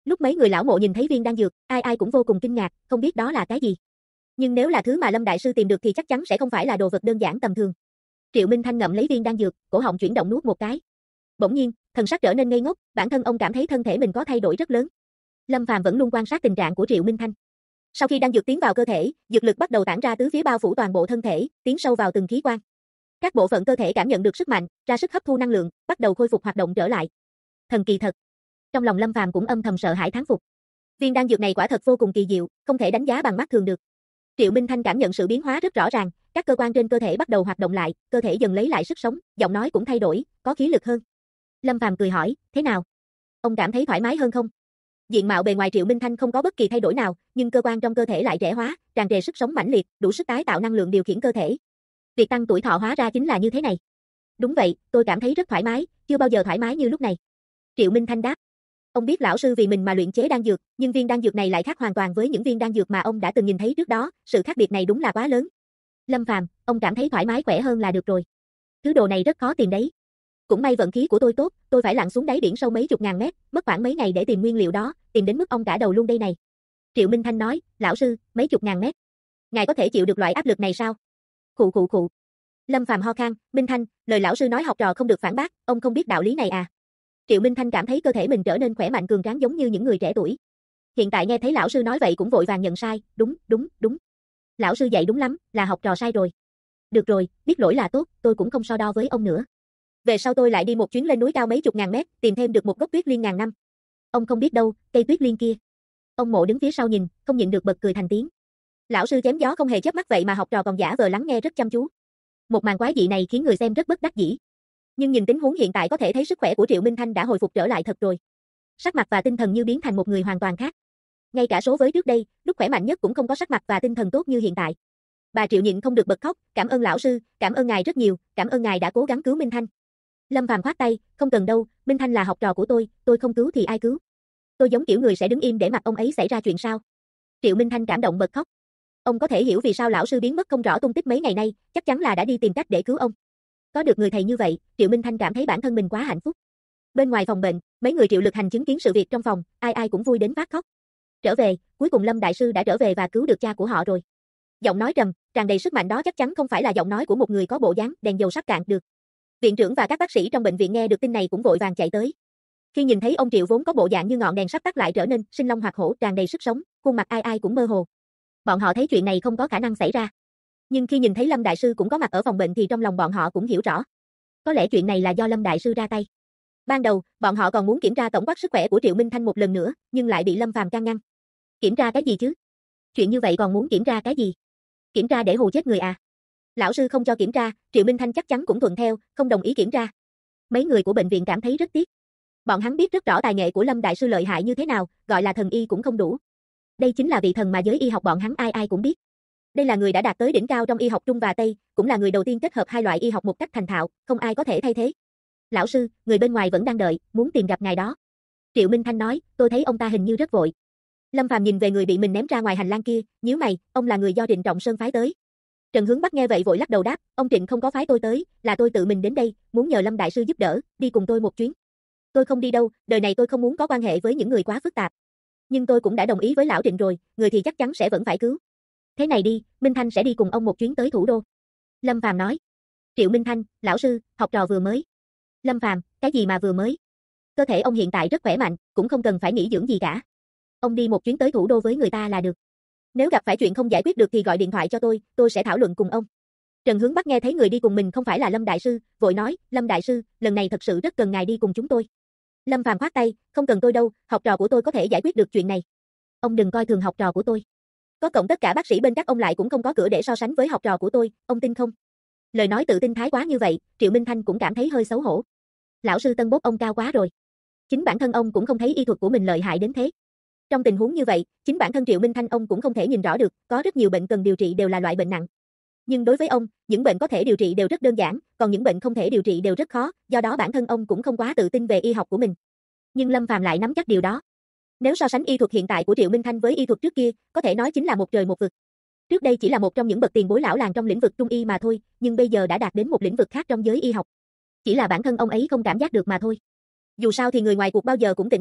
Lúc mấy người lão mộ nhìn thấy viên đan dược, ai ai cũng vô cùng kinh ngạc, không biết đó là cái gì. Nhưng nếu là thứ mà Lâm đại sư tìm được thì chắc chắn sẽ không phải là đồ vật đơn giản tầm thường. Triệu Minh Thanh ngậm lấy viên đan dược, cổ họng chuyển động nuốt một cái. Bỗng nhiên, thần sắc trở nên ngây ngốc, bản thân ông cảm thấy thân thể mình có thay đổi rất lớn. Lâm Phàm vẫn luôn quan sát tình trạng của Triệu Minh Thanh. Sau khi đan dược tiến vào cơ thể, dược lực bắt đầu tản ra tứ phía bao phủ toàn bộ thân thể, tiến sâu vào từng khí quan. Các bộ phận cơ thể cảm nhận được sức mạnh, ra sức hấp thu năng lượng, bắt đầu khôi phục hoạt động trở lại. Thần kỳ thật. Trong lòng Lâm Phàm cũng âm thầm sợ hãi thán phục. Viên đan dược này quả thật vô cùng kỳ diệu, không thể đánh giá bằng mắt thường được. Triệu Minh Thanh cảm nhận sự biến hóa rất rõ ràng, các cơ quan trên cơ thể bắt đầu hoạt động lại, cơ thể dần lấy lại sức sống, giọng nói cũng thay đổi, có khí lực hơn. Lâm Phàm cười hỏi, thế nào? Ông cảm thấy thoải mái hơn không? Diện mạo bề ngoài Triệu Minh Thanh không có bất kỳ thay đổi nào, nhưng cơ quan trong cơ thể lại trẻ hóa, tràn trề sức sống mãnh liệt, đủ sức tái tạo năng lượng điều khiển cơ thể. Việc tăng tuổi thọ hóa ra chính là như thế này. Đúng vậy, tôi cảm thấy rất thoải mái, chưa bao giờ thoải mái như lúc này. Triệu Minh Thanh đáp. Ông biết lão sư vì mình mà luyện chế đan dược, nhưng viên đan dược này lại khác hoàn toàn với những viên đan dược mà ông đã từng nhìn thấy trước đó, sự khác biệt này đúng là quá lớn. Lâm Phàm, ông cảm thấy thoải mái khỏe hơn là được rồi. Thứ đồ này rất khó tìm đấy. Cũng may vận khí của tôi tốt, tôi phải lặn xuống đáy biển sâu mấy chục ngàn mét, mất khoảng mấy ngày để tìm nguyên liệu đó, tìm đến mức ông cả đầu luôn đây này. Triệu Minh Thanh nói, lão sư, mấy chục ngàn mét. Ngài có thể chịu được loại áp lực này sao? Khụ khụ khụ. Lâm Phàm ho khan, Minh Thanh, lời lão sư nói học trò không được phản bác, ông không biết đạo lý này à? Triệu Minh Thanh cảm thấy cơ thể mình trở nên khỏe mạnh cường tráng giống như những người trẻ tuổi. Hiện tại nghe thấy lão sư nói vậy cũng vội vàng nhận sai, đúng. Lão sư dạy đúng lắm, là học trò sai rồi. Được rồi, biết lỗi là tốt, tôi cũng không so đo với ông nữa. Về sau tôi lại đi một chuyến lên núi cao mấy chục ngàn mét, tìm thêm được một gốc tuyết liên ngàn năm. Ông không biết đâu, cây tuyết liên kia. Ông Mộ đứng phía sau nhìn, không nhịn được bật cười thành tiếng. Lão sư chém gió không hề chớp mắt vậy mà học trò còn giả vờ lắng nghe rất chăm chú. Một màn quái dị này khiến người xem rất bất đắc dĩ. Nhưng nhìn tình huống hiện tại có thể thấy sức khỏe của Triệu Minh Thanh đã hồi phục trở lại thật rồi. Sắc mặt và tinh thần như biến thành một người hoàn toàn khác. Ngay cả số với trước đây, lúc khỏe mạnh nhất cũng không có sắc mặt và tinh thần tốt như hiện tại. Bà Triệu nhịn không được bật khóc, cảm ơn lão sư, cảm ơn ngài rất nhiều, cảm ơn ngài đã cố gắng cứu Minh Thanh. Lâm Phàm khoát tay, không cần đâu, Minh Thanh là học trò của tôi không cứu thì ai cứu? Tôi giống kiểu người sẽ đứng im để mặc ông ấy xảy ra chuyện sao? Triệu Minh Thanh cảm động bật khóc. Ông có thể hiểu vì sao lão sư biến mất không rõ tung tích mấy ngày nay, chắc chắn là đã đi tìm cách để cứu ông. Có được người thầy như vậy, Triệu Minh Thanh cảm thấy bản thân mình quá hạnh phúc. Bên ngoài phòng bệnh, mấy người Triệu Lực Hành chứng kiến sự việc trong phòng, ai ai cũng vui đến phát khóc. Trở về, cuối cùng Lâm đại sư đã trở về và cứu được cha của họ rồi. Giọng nói trầm, tràn đầy sức mạnh đó chắc chắn không phải là giọng nói của một người có bộ dáng đèn dầu sắp cạn được. Viện trưởng và các bác sĩ trong bệnh viện nghe được tin này cũng vội vàng chạy tới. Khi nhìn thấy ông Triệu vốn có bộ dạng như ngọn đèn sắp tắt lại trở nên sinh long hoạt hổ, tràn đầy sức sống, khuôn mặt ai ai cũng mơ hồ. Bọn họ thấy chuyện này không có khả năng xảy ra. Nhưng khi nhìn thấy Lâm đại sư cũng có mặt ở phòng bệnh thì trong lòng bọn họ cũng hiểu rõ. Có lẽ chuyện này là do Lâm đại sư ra tay. Ban đầu, bọn họ còn muốn kiểm tra tổng quát sức khỏe của Triệu Minh Thanh một lần nữa, nhưng lại bị Lâm Phàm can ngăn. Kiểm tra cái gì chứ? Chuyện như vậy còn muốn kiểm tra cái gì? Kiểm tra để hù chết người à? Lão sư không cho kiểm tra, Triệu Minh Thanh chắc chắn cũng thuận theo, không đồng ý kiểm tra. Mấy người của bệnh viện cảm thấy rất tiếc. Bọn hắn biết rất rõ tài nghệ của Lâm đại sư lợi hại như thế nào, gọi là thần y cũng không đủ. Đây chính là vị thần mà giới y học bọn hắn ai ai cũng biết. Đây là người đã đạt tới đỉnh cao trong y học Trung và Tây, cũng là người đầu tiên kết hợp hai loại y học một cách thành thạo, không ai có thể thay thế. Lão sư, người bên ngoài vẫn đang đợi, muốn tìm gặp ngài đó. Triệu Minh Thanh nói, tôi thấy ông ta hình như rất vội. Lâm Phàm nhìn về người bị mình ném ra ngoài hành lang kia, nhíu mày, ông là người do Trịnh Trọng Sơn phái tới. Trần Hướng Bắc nghe vậy vội lắc đầu đáp, ông Trịnh không có phái tôi tới, là tôi tự mình đến đây, muốn nhờ Lâm đại sư giúp đỡ, đi cùng tôi một chuyến. Tôi không đi đâu, đời này tôi không muốn có quan hệ với những người quá phức tạp. Nhưng tôi cũng đã đồng ý với lão Trịnh rồi, người thì chắc chắn sẽ vẫn phải cứu. Thế này đi, Minh Thanh sẽ đi cùng ông một chuyến tới thủ đô. Lâm Phàm nói. Triệu Minh Thanh, lão sư, học trò vừa mới. Lâm Phàm, cái gì mà vừa mới? Cơ thể ông hiện tại rất khỏe mạnh, cũng không cần phải nghỉ dưỡng gì cả. Ông đi một chuyến tới thủ đô với người ta là được. Nếu gặp phải chuyện không giải quyết được thì gọi điện thoại cho tôi sẽ thảo luận cùng ông. Trần Hướng Bắc nghe thấy người đi cùng mình không phải là Lâm đại sư, vội nói, Lâm đại sư, lần này thật sự rất cần ngài đi cùng chúng tôi. Lâm Phàm khoát tay, không cần tôi đâu, học trò của tôi có thể giải quyết được chuyện này. Ông đừng coi thường học trò của tôi. Có cộng tất cả bác sĩ bên các ông lại cũng không có cửa để so sánh với học trò của tôi, ông tin không? Lời nói tự tin thái quá như vậy, Triệu Minh Thanh cũng cảm thấy hơi xấu hổ. Lão sư tân bốc ông cao quá rồi. Chính bản thân ông cũng không thấy y thuật của mình lợi hại đến thế. Trong tình huống như vậy, chính bản thân Triệu Minh Thanh ông cũng không thể nhìn rõ được, có rất nhiều bệnh cần điều trị đều là loại bệnh nặng. Nhưng đối với ông, những bệnh có thể điều trị đều rất đơn giản, còn những bệnh không thể điều trị đều rất khó, do đó bản thân ông cũng không quá tự tin về y học của mình. Nhưng Lâm Phàm lại nắm chắc điều đó. Nếu so sánh y thuật hiện tại của Triệu Minh Thanh với y thuật trước kia, có thể nói chính là một trời một vực. Trước đây chỉ là một trong những bậc tiền bối lão làng trong lĩnh vực trung y mà thôi, nhưng bây giờ đã đạt đến một lĩnh vực khác trong giới y học. Chỉ là bản thân ông ấy không cảm giác được mà thôi. Dù sao thì người ngoài cuộc bao giờ cũng tỉnh táo,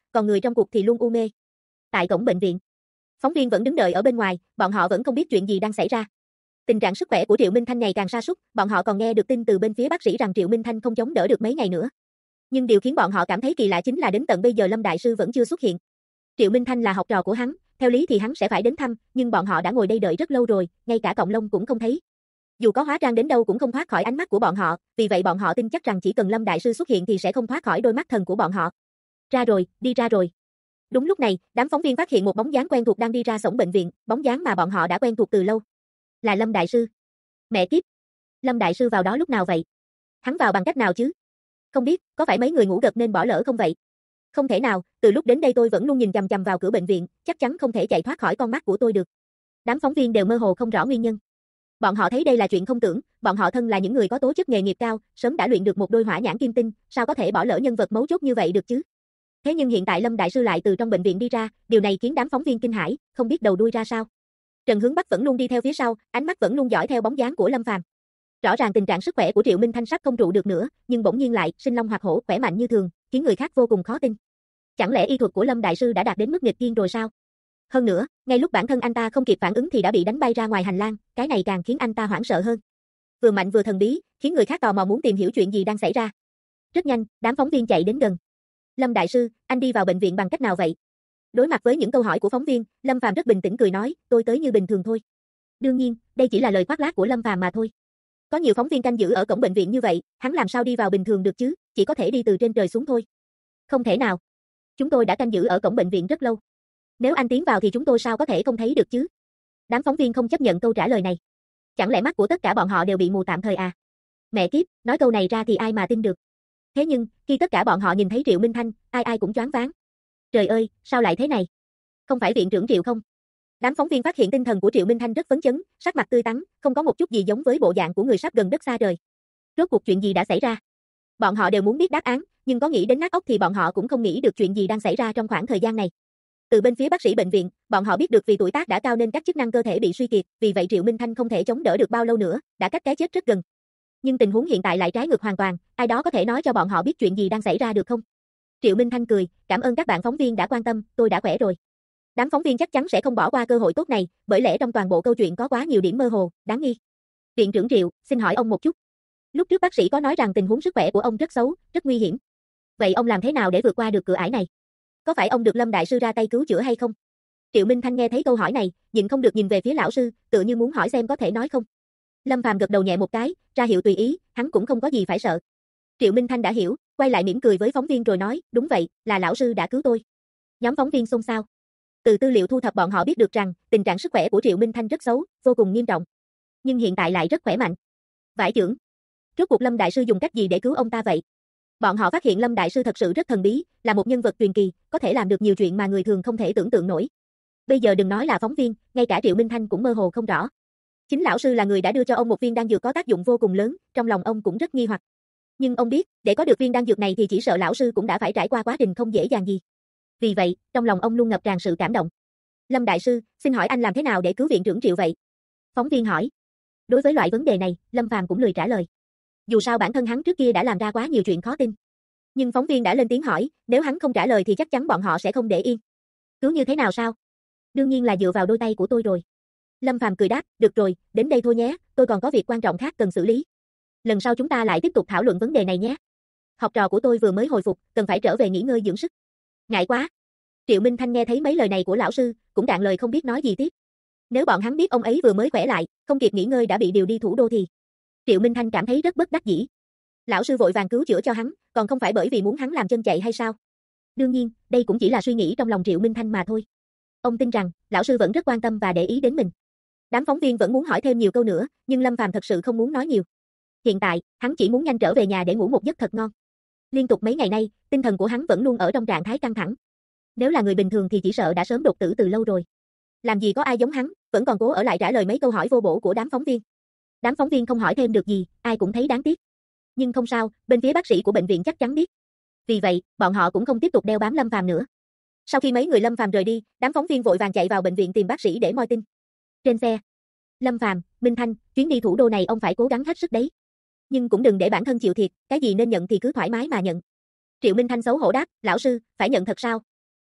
còn người trong cuộc thì luôn u mê. Tại cổng bệnh viện, phóng viên vẫn đứng đợi ở bên ngoài, bọn họ vẫn không biết chuyện gì đang xảy ra. Tình trạng sức khỏe của Triệu Minh Thanh ngày càng sa sút, bọn họ còn nghe được tin từ bên phía bác sĩ rằng Triệu Minh Thanh không chống đỡ được mấy ngày nữa. Nhưng điều khiến bọn họ cảm thấy kỳ lạ chính là đến tận bây giờ Lâm đại sư vẫn chưa xuất hiện. Triệu Minh Thanh là học trò của hắn, theo lý thì hắn sẽ phải đến thăm, nhưng bọn họ đã ngồi đây đợi rất lâu rồi, ngay cả cọng lông cũng không thấy. Dù có hóa trang đến đâu cũng không thoát khỏi ánh mắt của bọn họ, vì vậy bọn họ tin chắc rằng chỉ cần Lâm đại sư xuất hiện thì sẽ không thoát khỏi đôi mắt thần của bọn họ. Ra rồi, đi ra rồi. Đúng lúc này, đám phóng viên phát hiện một bóng dáng quen thuộc đang đi ra cổng bệnh viện, bóng dáng mà bọn họ đã quen thuộc từ lâu. Là Lâm đại sư. Mẹ kiếp. Lâm đại sư vào đó lúc nào vậy? Hắn vào bằng cách nào chứ? Không biết, có phải mấy người ngủ gật nên bỏ lỡ không vậy? Không thể nào, từ lúc đến đây tôi vẫn luôn nhìn chằm chằm vào cửa bệnh viện, chắc chắn không thể chạy thoát khỏi con mắt của tôi được. Đám phóng viên đều mơ hồ không rõ nguyên nhân. Bọn họ thấy đây là chuyện không tưởng, bọn họ thân là những người có tố chất nghề nghiệp cao, sớm đã luyện được một đôi hỏa nhãn kim tinh, sao có thể bỏ lỡ nhân vật mấu chốt như vậy được chứ? Thế nhưng hiện tại Lâm đại sư lại từ trong bệnh viện đi ra, điều này khiến đám phóng viên kinh hãi, không biết đầu đuôi ra sao. Trần Hướng Bắc vẫn luôn đi theo phía sau, ánh mắt vẫn luôn dõi theo bóng dáng của Lâm Phàm. Rõ ràng tình trạng sức khỏe của Triệu Minh Thanh sắp không trụ được nữa, nhưng bỗng nhiên lại sinh long hoạt hổ, khỏe mạnh như thường, khiến người khác vô cùng khó tin. Chẳng lẽ y thuật của Lâm đại sư đã đạt đến mức nghịch thiên rồi sao? Hơn nữa, ngay lúc bản thân anh ta không kịp phản ứng thì đã bị đánh bay ra ngoài hành lang, cái này càng khiến anh ta hoảng sợ hơn. Vừa mạnh vừa thần bí, khiến người khác tò mò muốn tìm hiểu chuyện gì đang xảy ra. Rất nhanh, đám phóng viên chạy đến gần. Lâm đại sư, anh đi vào bệnh viện bằng cách nào vậy? Đối mặt với những câu hỏi của phóng viên, Lâm Phàm rất bình tĩnh cười nói, tôi tới như bình thường thôi. Đương nhiên, đây chỉ là lời khoác lác của Lâm Phàm mà thôi. Có nhiều phóng viên canh giữ ở cổng bệnh viện như vậy, hắn làm sao đi vào bình thường được chứ, chỉ có thể đi từ trên trời xuống thôi. Không thể nào. Chúng tôi đã canh giữ ở cổng bệnh viện rất lâu. Nếu anh tiến vào thì chúng tôi sao có thể không thấy được chứ? Đám phóng viên không chấp nhận câu trả lời này. Chẳng lẽ mắt của tất cả bọn họ đều bị mù tạm thời à? Mẹ kiếp, nói câu này ra thì ai mà tin được. Thế nhưng, khi tất cả bọn họ nhìn thấy Triệu Minh Thanh, ai ai cũng choáng váng. Trời ơi, sao lại thế này? Không phải viện trưởng Triệu không? Đám phóng viên phát hiện tinh thần của Triệu Minh Thanh rất phấn chấn, sắc mặt tươi tắn, không có một chút gì giống với bộ dạng của người sắp gần đất xa trời. Rốt cuộc chuyện gì đã xảy ra? Bọn họ đều muốn biết đáp án, nhưng có nghĩ đến nát óc thì bọn họ cũng không nghĩ được chuyện gì đang xảy ra trong khoảng thời gian này. Từ bên phía bác sĩ bệnh viện, bọn họ biết được vì tuổi tác đã cao nên các chức năng cơ thể bị suy kiệt, vì vậy Triệu Minh Thanh không thể chống đỡ được bao lâu nữa, đã cách cái chết rất gần. Nhưng tình huống hiện tại lại trái ngược hoàn toàn, ai đó có thể nói cho bọn họ biết chuyện gì đang xảy ra được không? Triệu Minh Thanh cười, cảm ơn các bạn phóng viên đã quan tâm, tôi đã khỏe rồi. Đám phóng viên chắc chắn sẽ không bỏ qua cơ hội tốt này, bởi lẽ trong toàn bộ câu chuyện có quá nhiều điểm mơ hồ, đáng nghi. Viện trưởng Triệu, xin hỏi ông một chút. Lúc trước bác sĩ có nói rằng tình huống sức khỏe của ông rất xấu, rất nguy hiểm. Vậy ông làm thế nào để vượt qua được cửa ải này? Có phải ông được Lâm đại sư ra tay cứu chữa hay không? Triệu Minh Thanh nghe thấy câu hỏi này, nhịn không được nhìn về phía lão sư, tựa như muốn hỏi xem có thể nói không. Lâm Phàm gật đầu nhẹ một cái, ra hiệu tùy ý, hắn cũng không có gì phải sợ. Triệu Minh Thanh đã hiểu, quay lại mỉm cười với phóng viên rồi nói, đúng vậy, là lão sư đã cứu tôi. Nhóm phóng viên xôn xao. Từ tư liệu thu thập bọn họ biết được rằng, tình trạng sức khỏe của Triệu Minh Thanh rất xấu, vô cùng nghiêm trọng. Nhưng hiện tại lại rất khỏe mạnh. Vải trưởng. Rốt cuộc Lâm đại sư dùng cách gì để cứu ông ta vậy? Bọn họ phát hiện Lâm đại sư thật sự rất thần bí, là một nhân vật truyền kỳ, có thể làm được nhiều chuyện mà người thường không thể tưởng tượng nổi. Bây giờ đừng nói là phóng viên, ngay cả Triệu Minh Thanh cũng mơ hồ không rõ. Chính lão sư là người đã đưa cho ông một viên đan dược có tác dụng vô cùng lớn, trong lòng ông cũng rất nghi hoặc. Nhưng ông biết, để có được viên đan dược này thì chỉ sợ lão sư cũng đã phải trải qua quá trình không dễ dàng gì. Vì vậy, trong lòng ông luôn ngập tràn sự cảm động. Lâm đại sư, xin hỏi anh làm thế nào để cứu viện trưởng Triệu vậy? Phóng viên hỏi. Đối với loại vấn đề này, Lâm Phàm cũng lười trả lời. Dù sao bản thân hắn trước kia đã làm ra quá nhiều chuyện khó tin. Nhưng phóng viên đã lên tiếng hỏi, nếu hắn không trả lời thì chắc chắn bọn họ sẽ không để yên. Cứu như thế nào sao? Đương nhiên là dựa vào đôi tay của tôi rồi. Lâm Phàm cười đáp, được rồi, đến đây thôi nhé, tôi còn có việc quan trọng khác cần xử lý. Lần sau chúng ta lại tiếp tục thảo luận vấn đề này nhé. Học trò của tôi vừa mới hồi phục, cần phải trở về nghỉ ngơi dưỡng sức. Ngại quá. Triệu Minh Thanh nghe thấy mấy lời này của lão sư, cũng cạn lời không biết nói gì tiếp. Nếu bọn hắn biết ông ấy vừa mới khỏe lại, không kịp nghỉ ngơi đã bị điều đi thủ đô thì Triệu Minh Thanh cảm thấy rất bất đắc dĩ. Lão sư vội vàng cứu chữa cho hắn, còn không phải bởi vì muốn hắn làm chân chạy hay sao? Đương nhiên, đây cũng chỉ là suy nghĩ trong lòng Triệu Minh Thanh mà thôi. Ông tin rằng, lão sư vẫn rất quan tâm và để ý đến mình. Đám phóng viên vẫn muốn hỏi thêm nhiều câu nữa, nhưng Lâm Phàm thật sự không muốn nói nhiều. Hiện tại, hắn chỉ muốn nhanh trở về nhà để ngủ một giấc thật ngon. Liên tục mấy ngày nay, tinh thần của hắn vẫn luôn ở trong trạng thái căng thẳng. Nếu là người bình thường thì chỉ sợ đã sớm đột tử từ lâu rồi. Làm gì có ai giống hắn, vẫn còn cố ở lại trả lời mấy câu hỏi vô bổ của đám phóng viên. Đám phóng viên không hỏi thêm được gì, ai cũng thấy đáng tiếc. Nhưng không sao, bên phía bác sĩ của bệnh viện chắc chắn biết. Vì vậy, bọn họ cũng không tiếp tục đeo bám Lâm Phàm nữa. Sau khi mấy người Lâm Phàm rời đi, đám phóng viên vội vàng chạy vào bệnh viện tìm bác sĩ để moi tin. Trên xe, Lâm Phàm, Minh Thanh, chuyến đi thủ đô này ông phải cố gắng hết sức đấy. Nhưng cũng đừng để bản thân chịu thiệt, cái gì nên nhận thì cứ thoải mái mà nhận. Triệu Minh Thanh xấu hổ đáp, lão sư, phải nhận thật sao?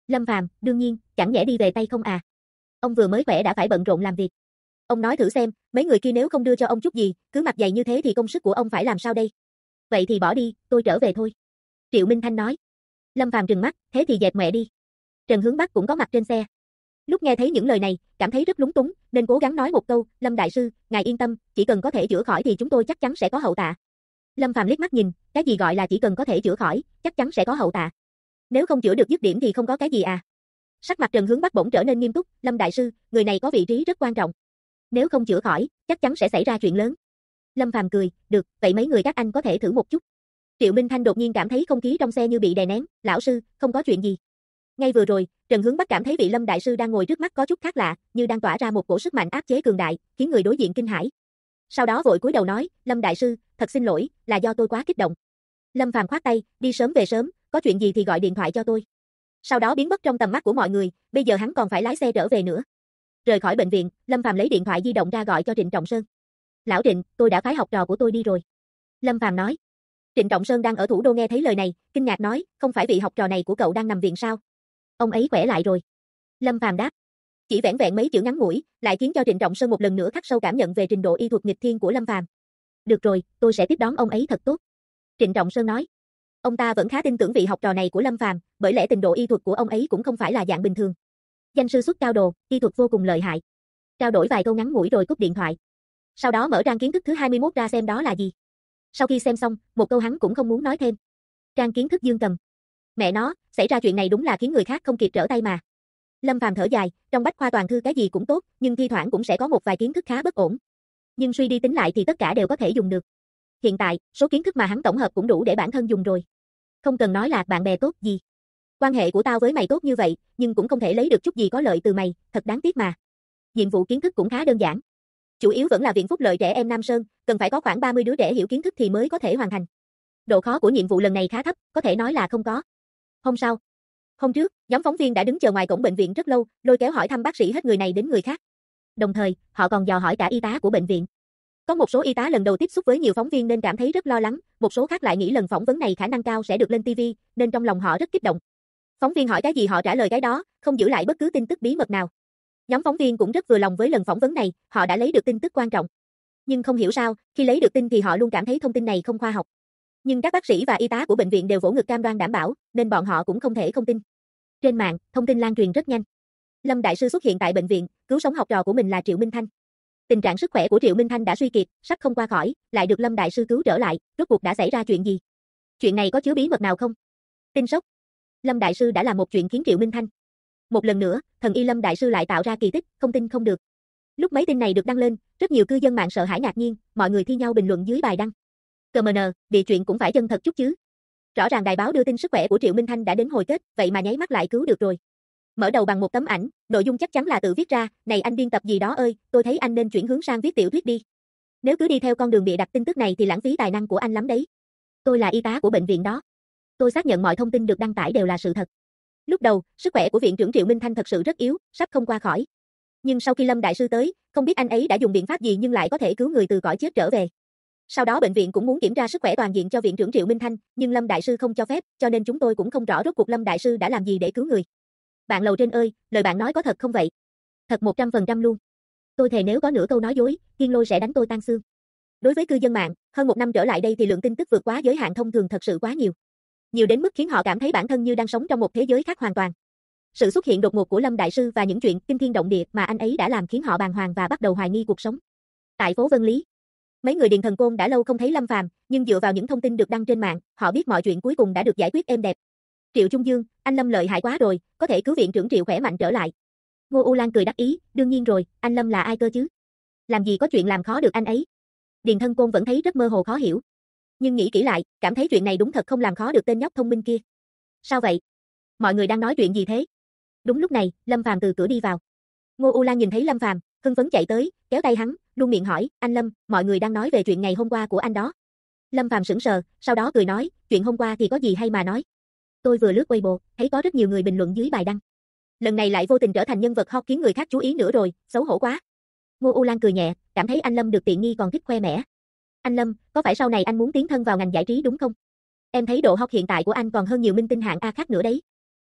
Lâm Phàm, đương nhiên, chẳng nhẽ đi về tay không à? Ông vừa mới khỏe đã phải bận rộn làm việc. Ông nói thử xem, mấy người kia nếu không đưa cho ông chút gì, cứ mặt dày như thế thì công sức của ông phải làm sao đây? Vậy thì bỏ đi, tôi trở về thôi. Triệu Minh Thanh nói. Lâm Phàm trừng mắt, thế thì dẹp mẹ đi. Trần Hướng Bắc cũng có mặt trên xe. Lúc nghe thấy những lời này, cảm thấy rất lúng túng, nên cố gắng nói một câu, Lâm đại sư, ngài yên tâm, chỉ cần có thể chữa khỏi thì chúng tôi chắc chắn sẽ có hậu tạ. Lâm Phàm liếc mắt nhìn, cái gì gọi là chỉ cần có thể chữa khỏi, chắc chắn sẽ có hậu tạ. Nếu không chữa được dứt điểm thì không có cái gì à? Sắc mặt Trần Hướng Bắc bỗng trở nên nghiêm túc, Lâm đại sư, người này có vị trí rất quan trọng. Nếu không chữa khỏi, chắc chắn sẽ xảy ra chuyện lớn. Lâm Phàm cười, được, vậy mấy người các anh có thể thử một chút. Triệu Minh Thanh đột nhiên cảm thấy không khí trong xe như bị đè nén, lão sư, không có chuyện gì. Ngay vừa rồi, Trần Hướng Bắc cảm thấy vị Lâm đại sư đang ngồi trước mắt có chút khác lạ, như đang tỏa ra một cổ sức mạnh áp chế cường đại, khiến người đối diện kinh hãi. Sau đó vội cúi đầu nói, Lâm đại sư, thật xin lỗi, là do tôi quá kích động. Lâm Phàm khoát tay, đi sớm về sớm, có chuyện gì thì gọi điện thoại cho tôi. Sau đó biến mất trong tầm mắt của mọi người, bây giờ hắn còn phải lái xe trở về nữa. Rời khỏi bệnh viện, Lâm Phàm lấy điện thoại di động ra gọi cho Trịnh Trọng Sơn. Lão Trịnh, tôi đã phái học trò của tôi đi rồi. Lâm Phàm nói. Trịnh Trọng Sơn đang ở thủ đô nghe thấy lời này, kinh ngạc nói, không phải vị học trò này của cậu đang nằm viện sao? Ông ấy khỏe lại rồi. Lâm Phàm đáp. Chỉ vẻn vẹn mấy chữ ngắn ngủi, lại khiến cho Trịnh Trọng Sơn một lần nữa khắc sâu cảm nhận về trình độ y thuật nghịch thiên của Lâm Phàm. Được rồi, tôi sẽ tiếp đón ông ấy thật tốt. Trịnh Trọng Sơn nói. Ông ta vẫn khá tin tưởng vị học trò này của Lâm Phàm, bởi lẽ trình độ y thuật của ông ấy cũng không phải là dạng bình thường. Danh sư xuất cao đồ, y thuật vô cùng lợi hại. Trao đổi vài câu ngắn ngủi rồi cúp điện thoại. Sau đó mở trang kiến thức thứ 21 ra xem đó là gì. Sau khi xem xong, một câu hắn cũng không muốn nói thêm. Trang kiến thức Dương Cầm. Mẹ nó, xảy ra chuyện này đúng là khiến người khác không kịp trở tay mà. Lâm Phàm thở dài, trong bách khoa toàn thư cái gì cũng tốt, nhưng thi thoảng cũng sẽ có một vài kiến thức khá bất ổn. Nhưng suy đi tính lại thì tất cả đều có thể dùng được. Hiện tại, số kiến thức mà hắn tổng hợp cũng đủ để bản thân dùng rồi. Không cần nói là bạn bè tốt gì. Quan hệ của tao với mày tốt như vậy, nhưng cũng không thể lấy được chút gì có lợi từ mày, thật đáng tiếc mà. Nhiệm vụ kiến thức cũng khá đơn giản. Chủ yếu vẫn là viện phúc lợi trẻ em Nam Sơn, cần phải có khoảng 30 đứa trẻ hiểu kiến thức thì mới có thể hoàn thành. Độ khó của nhiệm vụ lần này khá thấp, có thể nói là không có. Hôm sau, hôm trước, nhóm phóng viên đã đứng chờ ngoài cổng bệnh viện rất lâu, lôi kéo hỏi thăm bác sĩ hết người này đến người khác. Đồng thời, họ còn dò hỏi cả y tá của bệnh viện. Có một số y tá lần đầu tiếp xúc với nhiều phóng viên nên cảm thấy rất lo lắng, một số khác lại nghĩ lần phỏng vấn này khả năng cao sẽ được lên TV, nên trong lòng họ rất kích động. Phóng viên hỏi cái gì họ trả lời cái đó, không giữ lại bất cứ tin tức bí mật nào. Nhóm phóng viên cũng rất vừa lòng với lần phỏng vấn này, họ đã lấy được tin tức quan trọng. Nhưng không hiểu sao, khi lấy được tin thì họ luôn cảm thấy thông tin này không khoa học. Nhưng các bác sĩ và y tá của bệnh viện đều vỗ ngực cam đoan đảm bảo, nên bọn họ cũng không thể không tin. Trên mạng, thông tin lan truyền rất nhanh. Lâm đại sư xuất hiện tại bệnh viện, cứu sống học trò của mình là Triệu Minh Thanh. Tình trạng sức khỏe của Triệu Minh Thanh đã suy kiệt, sắp không qua khỏi, lại được Lâm đại sư cứu trở lại, rốt cuộc đã xảy ra chuyện gì? Chuyện này có chứa bí mật nào không? Tin sốc. Lâm đại sư đã làm một chuyện khiến Triệu Minh Thanh. Một lần nữa, thần y Lâm đại sư lại tạo ra kỳ tích, không tin không được. Lúc mấy tin này được đăng lên, rất nhiều cư dân mạng sợ hãi ngạc nhiên, mọi người thi nhau bình luận dưới bài đăng. CMN, địa chuyện cũng phải chân thật chút chứ. Rõ ràng đài báo đưa tin sức khỏe của Triệu Minh Thanh đã đến hồi kết, vậy mà nháy mắt lại cứu được rồi. Mở đầu bằng một tấm ảnh, nội dung chắc chắn là tự viết ra, này anh biên tập gì đó ơi, tôi thấy anh nên chuyển hướng sang viết tiểu thuyết đi. Nếu cứ đi theo con đường bịa đặt tin tức này thì lãng phí tài năng của anh lắm đấy. Tôi là y tá của bệnh viện đó. Tôi xác nhận mọi thông tin được đăng tải đều là sự thật. Lúc đầu, sức khỏe của viện trưởng Triệu Minh Thanh thật sự rất yếu, sắp không qua khỏi. Nhưng sau khi Lâm đại sư tới, không biết anh ấy đã dùng biện pháp gì nhưng lại có thể cứu người từ cõi chết trở về. Sau đó bệnh viện cũng muốn kiểm tra sức khỏe toàn diện cho viện trưởng Triệu Minh Thanh, nhưng Lâm đại sư không cho phép, cho nên chúng tôi cũng không rõ rốt cuộc Lâm đại sư đã làm gì để cứu người. Bạn lầu trên ơi, lời bạn nói có thật không vậy? Thật 100% luôn. Tôi thề nếu có nửa câu nói dối, Thiên Lôi sẽ đánh tôi tan xương. Đối với cư dân mạng, hơn một năm trở lại đây thì lượng tin tức vượt quá giới hạn thông thường thật sự quá nhiều. Nhiều đến mức khiến họ cảm thấy bản thân như đang sống trong một thế giới khác hoàn toàn. Sự xuất hiện đột ngột của Lâm đại sư và những chuyện kinh thiên động địa mà anh ấy đã làm khiến họ bàng hoàng và bắt đầu hoài nghi cuộc sống. Tại phố Vân Lý, mấy người Điền Thần Côn đã lâu không thấy Lâm Phàm, nhưng dựa vào những thông tin được đăng trên mạng, họ biết mọi chuyện cuối cùng đã được giải quyết êm đẹp. Triệu Trung Dương, anh Lâm lợi hại quá rồi, có thể cứu viện trưởng Triệu khỏe mạnh trở lại. Ngô U Lan cười đắc ý, đương nhiên rồi, anh Lâm là ai cơ chứ? Làm gì có chuyện làm khó được anh ấy? Điền Thân Côn vẫn thấy rất mơ hồ khó hiểu. Nhưng nghĩ kỹ lại, cảm thấy chuyện này đúng thật không làm khó được tên nhóc thông minh kia. Sao vậy? Mọi người đang nói chuyện gì thế? Đúng lúc này, Lâm Phàm từ cửa đi vào. Ngô U Lan nhìn thấy Lâm Phàm, hưng phấn chạy tới, kéo tay hắn, luôn miệng hỏi, anh Lâm, mọi người đang nói về chuyện ngày hôm qua của anh đó. Lâm Phàm sững sờ, sau đó cười nói, chuyện hôm qua thì có gì hay mà nói. Tôi vừa lướt Weibo, thấy có rất nhiều người bình luận dưới bài đăng. Lần này lại vô tình trở thành nhân vật hot khiến người khác chú ý nữa rồi, xấu hổ quá. Ngô U Lan cười nhẹ, cảm thấy anh Lâm được tiện nghi còn thích khoe mẽ. Anh Lâm, có phải sau này anh muốn tiến thân vào ngành giải trí đúng không? Em thấy độ hot hiện tại của anh còn hơn nhiều minh tinh hạng A khác nữa đấy.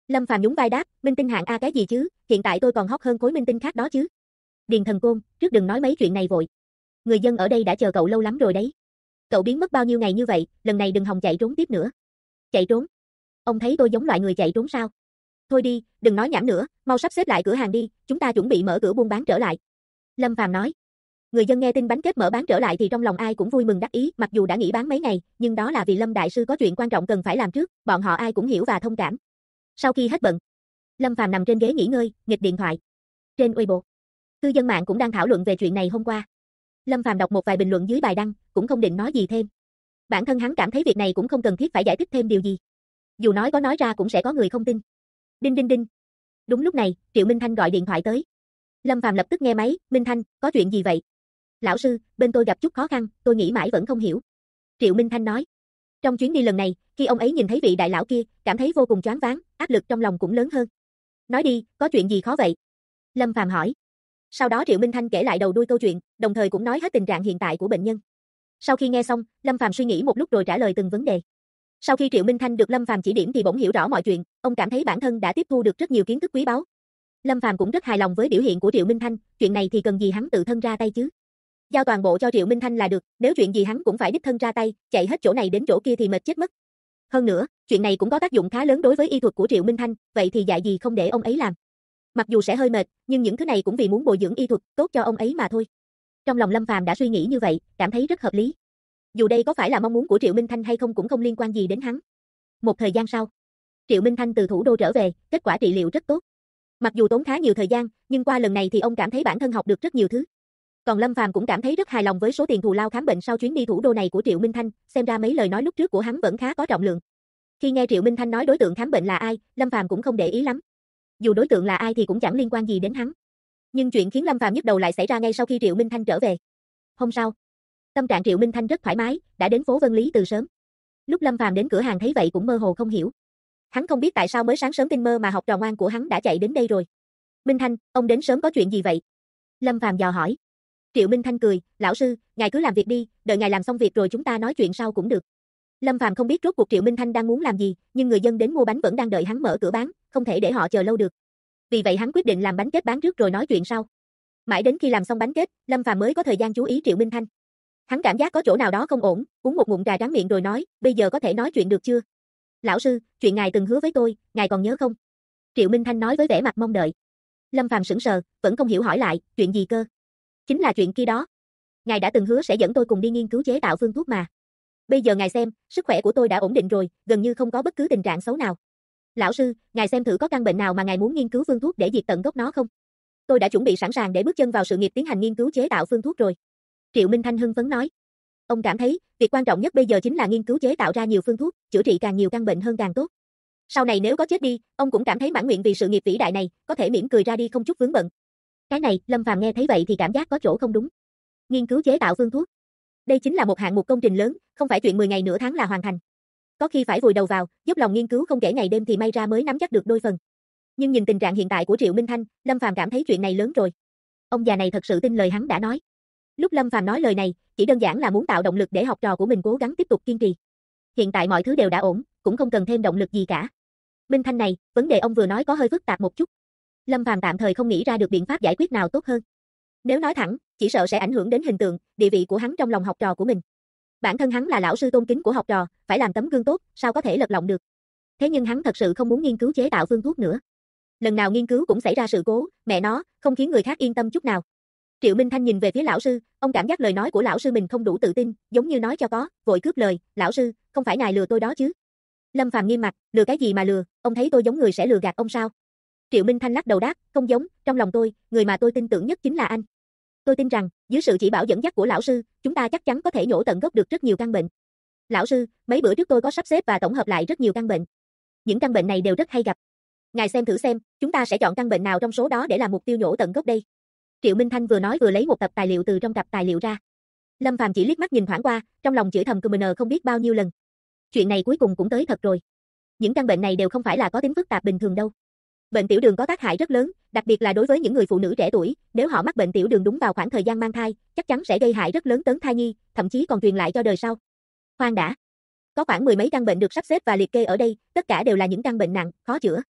Lâm Phàm nhún vai đáp, minh tinh hạng A cái gì chứ, hiện tại tôi còn hot hơn khối minh tinh khác đó chứ. Điền Thần Côn, trước đừng nói mấy chuyện này vội. Người dân ở đây đã chờ cậu lâu lắm rồi đấy. Cậu biến mất bao nhiêu ngày như vậy, lần này đừng hòng chạy trốn tiếp nữa. Chạy trốn? Ông thấy tôi giống loại người chạy trốn sao? Thôi đi, đừng nói nhảm nữa, mau sắp xếp lại cửa hàng đi, chúng ta chuẩn bị mở cửa buôn bán trở lại. Lâm Phàm nói. Người dân nghe tin bánh kết mở bán trở lại thì trong lòng ai cũng vui mừng đắc ý, mặc dù đã nghỉ bán mấy ngày, nhưng đó là vì Lâm đại sư có chuyện quan trọng cần phải làm trước, bọn họ ai cũng hiểu và thông cảm. Sau khi hết bận, Lâm Phàm nằm trên ghế nghỉ ngơi, nghịch điện thoại. Trên Weibo, cư dân mạng cũng đang thảo luận về chuyện này hôm qua. Lâm Phàm đọc một vài bình luận dưới bài đăng, cũng không định nói gì thêm. Bản thân hắn cảm thấy việc này cũng không cần thiết phải giải thích thêm điều gì. Dù nói có nói ra cũng sẽ có người không tin. Đinh đinh đinh. Đúng lúc này, Triệu Minh Thanh gọi điện thoại tới. Lâm Phàm lập tức nghe máy, Minh Thanh, có chuyện gì vậy? Lão sư, bên tôi gặp chút khó khăn, tôi nghĩ mãi vẫn không hiểu. Triệu Minh Thanh nói. Trong chuyến đi lần này, khi ông ấy nhìn thấy vị đại lão kia, cảm thấy vô cùng choáng váng, áp lực trong lòng cũng lớn hơn. Nói đi, có chuyện gì khó vậy? Lâm Phàm hỏi. Sau đó Triệu Minh Thanh kể lại đầu đuôi câu chuyện, đồng thời cũng nói hết tình trạng hiện tại của bệnh nhân. Sau khi nghe xong, Lâm Phàm suy nghĩ một lúc rồi trả lời từng vấn đề. Sau khi Triệu Minh Thanh được Lâm Phàm chỉ điểm thì bỗng hiểu rõ mọi chuyện, ông cảm thấy bản thân đã tiếp thu được rất nhiều kiến thức quý báu. Lâm Phàm cũng rất hài lòng với biểu hiện của Triệu Minh Thanh, chuyện này thì cần gì hắn tự thân ra tay chứ? Giao toàn bộ cho Triệu Minh Thanh là được, nếu chuyện gì hắn cũng phải đích thân ra tay, chạy hết chỗ này đến chỗ kia thì mệt chết mất. Hơn nữa, chuyện này cũng có tác dụng khá lớn đối với y thuật của Triệu Minh Thanh, vậy thì dạy gì không để ông ấy làm. Mặc dù sẽ hơi mệt, nhưng những thứ này cũng vì muốn bồi dưỡng y thuật tốt cho ông ấy mà thôi. Trong lòng Lâm Phàm đã suy nghĩ như vậy, cảm thấy rất hợp lý. Dù đây có phải là mong muốn của Triệu Minh Thanh hay không cũng không liên quan gì đến hắn. Một thời gian sau, Triệu Minh Thanh từ thủ đô trở về, kết quả trị liệu rất tốt. Mặc dù tốn khá nhiều thời gian, nhưng qua lần này thì ông cảm thấy bản thân học được rất nhiều thứ. Còn Lâm Phàm cũng cảm thấy rất hài lòng với số tiền thù lao khám bệnh sau chuyến đi thủ đô này của Triệu Minh Thanh, xem ra mấy lời nói lúc trước của hắn vẫn khá có trọng lượng. Khi nghe Triệu Minh Thanh nói đối tượng khám bệnh là ai, Lâm Phàm cũng không để ý lắm. Dù đối tượng là ai thì cũng chẳng liên quan gì đến hắn. Nhưng chuyện khiến Lâm Phàm nhức đầu lại xảy ra ngay sau khi Triệu Minh Thanh trở về. Hôm sau, tâm trạng Triệu Minh Thanh rất thoải mái, đã đến phố Vân Lý từ sớm. Lúc Lâm Phàm đến cửa hàng thấy vậy cũng mơ hồ không hiểu. Hắn không biết tại sao mới sáng sớm tinh mơ mà học trò ngoan của hắn đã chạy đến đây rồi. Minh Thanh, ông đến sớm có chuyện gì vậy? Lâm Phàm dò hỏi. Triệu Minh Thanh cười, lão sư, ngài cứ làm việc đi, đợi ngài làm xong việc rồi chúng ta nói chuyện sau cũng được. Lâm Phàm không biết rốt cuộc Triệu Minh Thanh đang muốn làm gì, nhưng người dân đến mua bánh vẫn đang đợi hắn mở cửa bán, không thể để họ chờ lâu được. Vì vậy hắn quyết định làm bánh kết bán trước rồi nói chuyện sau. Mãi đến khi làm xong bánh kết, Lâm Phàm mới có thời gian chú ý Triệu Minh Thanh. Hắn cảm giác có chỗ nào đó không ổn, uống một ngụm trà tráng miệng rồi nói, bây giờ có thể nói chuyện được chưa? Lão sư, chuyện ngài từng hứa với tôi, ngài còn nhớ không? Triệu Minh Thanh nói với vẻ mặt mong đợi. Lâm Phàm sững sờ, vẫn không hiểu hỏi lại, chuyện gì cơ? Chính là chuyện kia đó. Ngài đã từng hứa sẽ dẫn tôi cùng đi nghiên cứu chế tạo phương thuốc mà. Bây giờ ngài xem, sức khỏe của tôi đã ổn định rồi, gần như không có bất cứ tình trạng xấu nào. Lão sư, ngài xem thử có căn bệnh nào mà ngài muốn nghiên cứu phương thuốc để diệt tận gốc nó không? Tôi đã chuẩn bị sẵn sàng để bước chân vào sự nghiệp tiến hành nghiên cứu chế tạo phương thuốc rồi. Triệu Minh Thanh hưng phấn nói. Ông cảm thấy, việc quan trọng nhất bây giờ chính là nghiên cứu chế tạo ra nhiều phương thuốc, chữa trị càng nhiều căn bệnh hơn càng tốt. Sau này nếu có chết đi, ông cũng cảm thấy mãn nguyện vì sự nghiệp vĩ đại này, có thể mỉm cười ra đi không chút vướng bận. Cái này, Lâm Phàm nghe thấy vậy thì cảm giác có chỗ không đúng. Nghiên cứu chế tạo phương thuốc. Đây chính là một hạng mục công trình lớn, không phải chuyện 10 ngày nửa tháng là hoàn thành. Có khi phải vùi đầu vào, dốc lòng nghiên cứu không kể ngày đêm thì may ra mới nắm chắc được đôi phần. Nhưng nhìn tình trạng hiện tại của Triệu Minh Thanh, Lâm Phàm cảm thấy chuyện này lớn rồi. Ông già này thật sự tin lời hắn đã nói. Lúc Lâm Phàm nói lời này, chỉ đơn giản là muốn tạo động lực để học trò của mình cố gắng tiếp tục kiên trì. Hiện tại mọi thứ đều đã ổn, cũng không cần thêm động lực gì cả. Minh Thanh này, vấn đề ông vừa nói có hơi phức tạp một chút. Lâm Phàm tạm thời không nghĩ ra được biện pháp giải quyết nào tốt hơn. Nếu nói thẳng, chỉ sợ sẽ ảnh hưởng đến hình tượng, địa vị của hắn trong lòng học trò của mình. Bản thân hắn là lão sư tôn kính của học trò, phải làm tấm gương tốt, sao có thể lật lọng được. Thế nhưng hắn thật sự không muốn nghiên cứu chế tạo phương thuốc nữa. Lần nào nghiên cứu cũng xảy ra sự cố, mẹ nó, không khiến người khác yên tâm chút nào. Triệu Minh Thanh nhìn về phía lão sư, ông cảm giác lời nói của lão sư mình không đủ tự tin, giống như nói cho có, vội cướp lời, lão sư, không phải ngài lừa tôi đó chứ? Lâm Phàm nghiêm mặt, lừa cái gì mà lừa, ông thấy tôi giống người sẽ lừa gạt ông sao? Triệu Minh Thanh lắc đầu đáp, không giống, trong lòng tôi, người mà tôi tin tưởng nhất chính là anh. Tôi tin rằng, dưới sự chỉ bảo dẫn dắt của lão sư, chúng ta chắc chắn có thể nhổ tận gốc được rất nhiều căn bệnh. Lão sư, mấy bữa trước tôi có sắp xếp và tổng hợp lại rất nhiều căn bệnh. Những căn bệnh này đều rất hay gặp. Ngài xem thử xem, chúng ta sẽ chọn căn bệnh nào trong số đó để làm mục tiêu nhổ tận gốc đây. Triệu Minh Thanh vừa nói vừa lấy một tập tài liệu từ trong cặp tài liệu ra. Lâm Phàm chỉ liếc mắt nhìn thoáng qua, trong lòng chửi thầm CMN không biết bao nhiêu lần. Chuyện này cuối cùng cũng tới thật rồi. Những căn bệnh này đều không phải là có tính phức tạp bình thường đâu. Bệnh tiểu đường có tác hại rất lớn, đặc biệt là đối với những người phụ nữ trẻ tuổi, nếu họ mắc bệnh tiểu đường đúng vào khoảng thời gian mang thai, chắc chắn sẽ gây hại rất lớn tới thai nhi, thậm chí còn truyền lại cho đời sau. Khoan đã. Có khoảng 10 mấy căn bệnh được sắp xếp và liệt kê ở đây, tất cả đều là những căn bệnh nặng, khó chữa.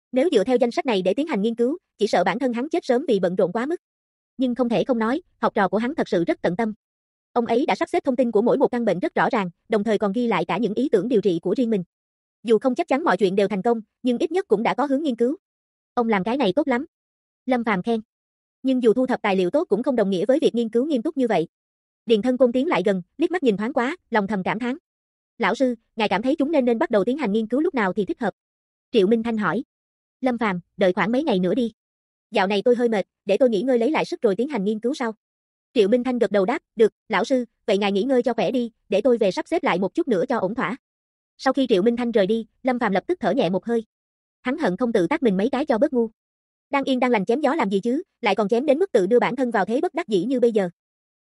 Nếu dựa theo danh sách này để tiến hành nghiên cứu, chỉ sợ bản thân hắn chết sớm vì bận rộn quá mức. Nhưng không thể không nói, học trò của hắn thật sự rất tận tâm. Ông ấy đã sắp xếp thông tin của mỗi một căn bệnh rất rõ ràng, đồng thời còn ghi lại cả những ý tưởng điều trị của riêng mình. Dù không chắc chắn mọi chuyện đều thành công, nhưng ít nhất cũng đã có hướng nghiên cứu. Ông làm cái này tốt lắm. Lâm Phàm khen. Nhưng dù thu thập tài liệu tốt cũng không đồng nghĩa với việc nghiên cứu nghiêm túc như vậy. Điền Thân Côn tiến lại gần, liếc mắt nhìn thoáng quá, lòng thầm cảm thán. Lão sư, ngài cảm thấy chúng nên bắt đầu tiến hành nghiên cứu lúc nào thì thích hợp? Triệu Minh Thanh hỏi. Lâm Phàm, đợi khoảng mấy ngày nữa đi. Dạo này tôi hơi mệt, để tôi nghỉ ngơi lấy lại sức rồi tiến hành nghiên cứu sau. Triệu Minh Thanh gật đầu đáp, được, lão sư, vậy ngài nghỉ ngơi cho khỏe đi, để tôi về sắp xếp lại một chút nữa cho ổn thỏa. Sau khi Triệu Minh Thanh rời đi, Lâm Phàm lập tức thở nhẹ một hơi. Hắn hận không tự tát mình mấy cái cho bớt ngu. Đang yên đang lành chém gió làm gì chứ, lại còn chém đến mức tự đưa bản thân vào thế bất đắc dĩ như bây giờ.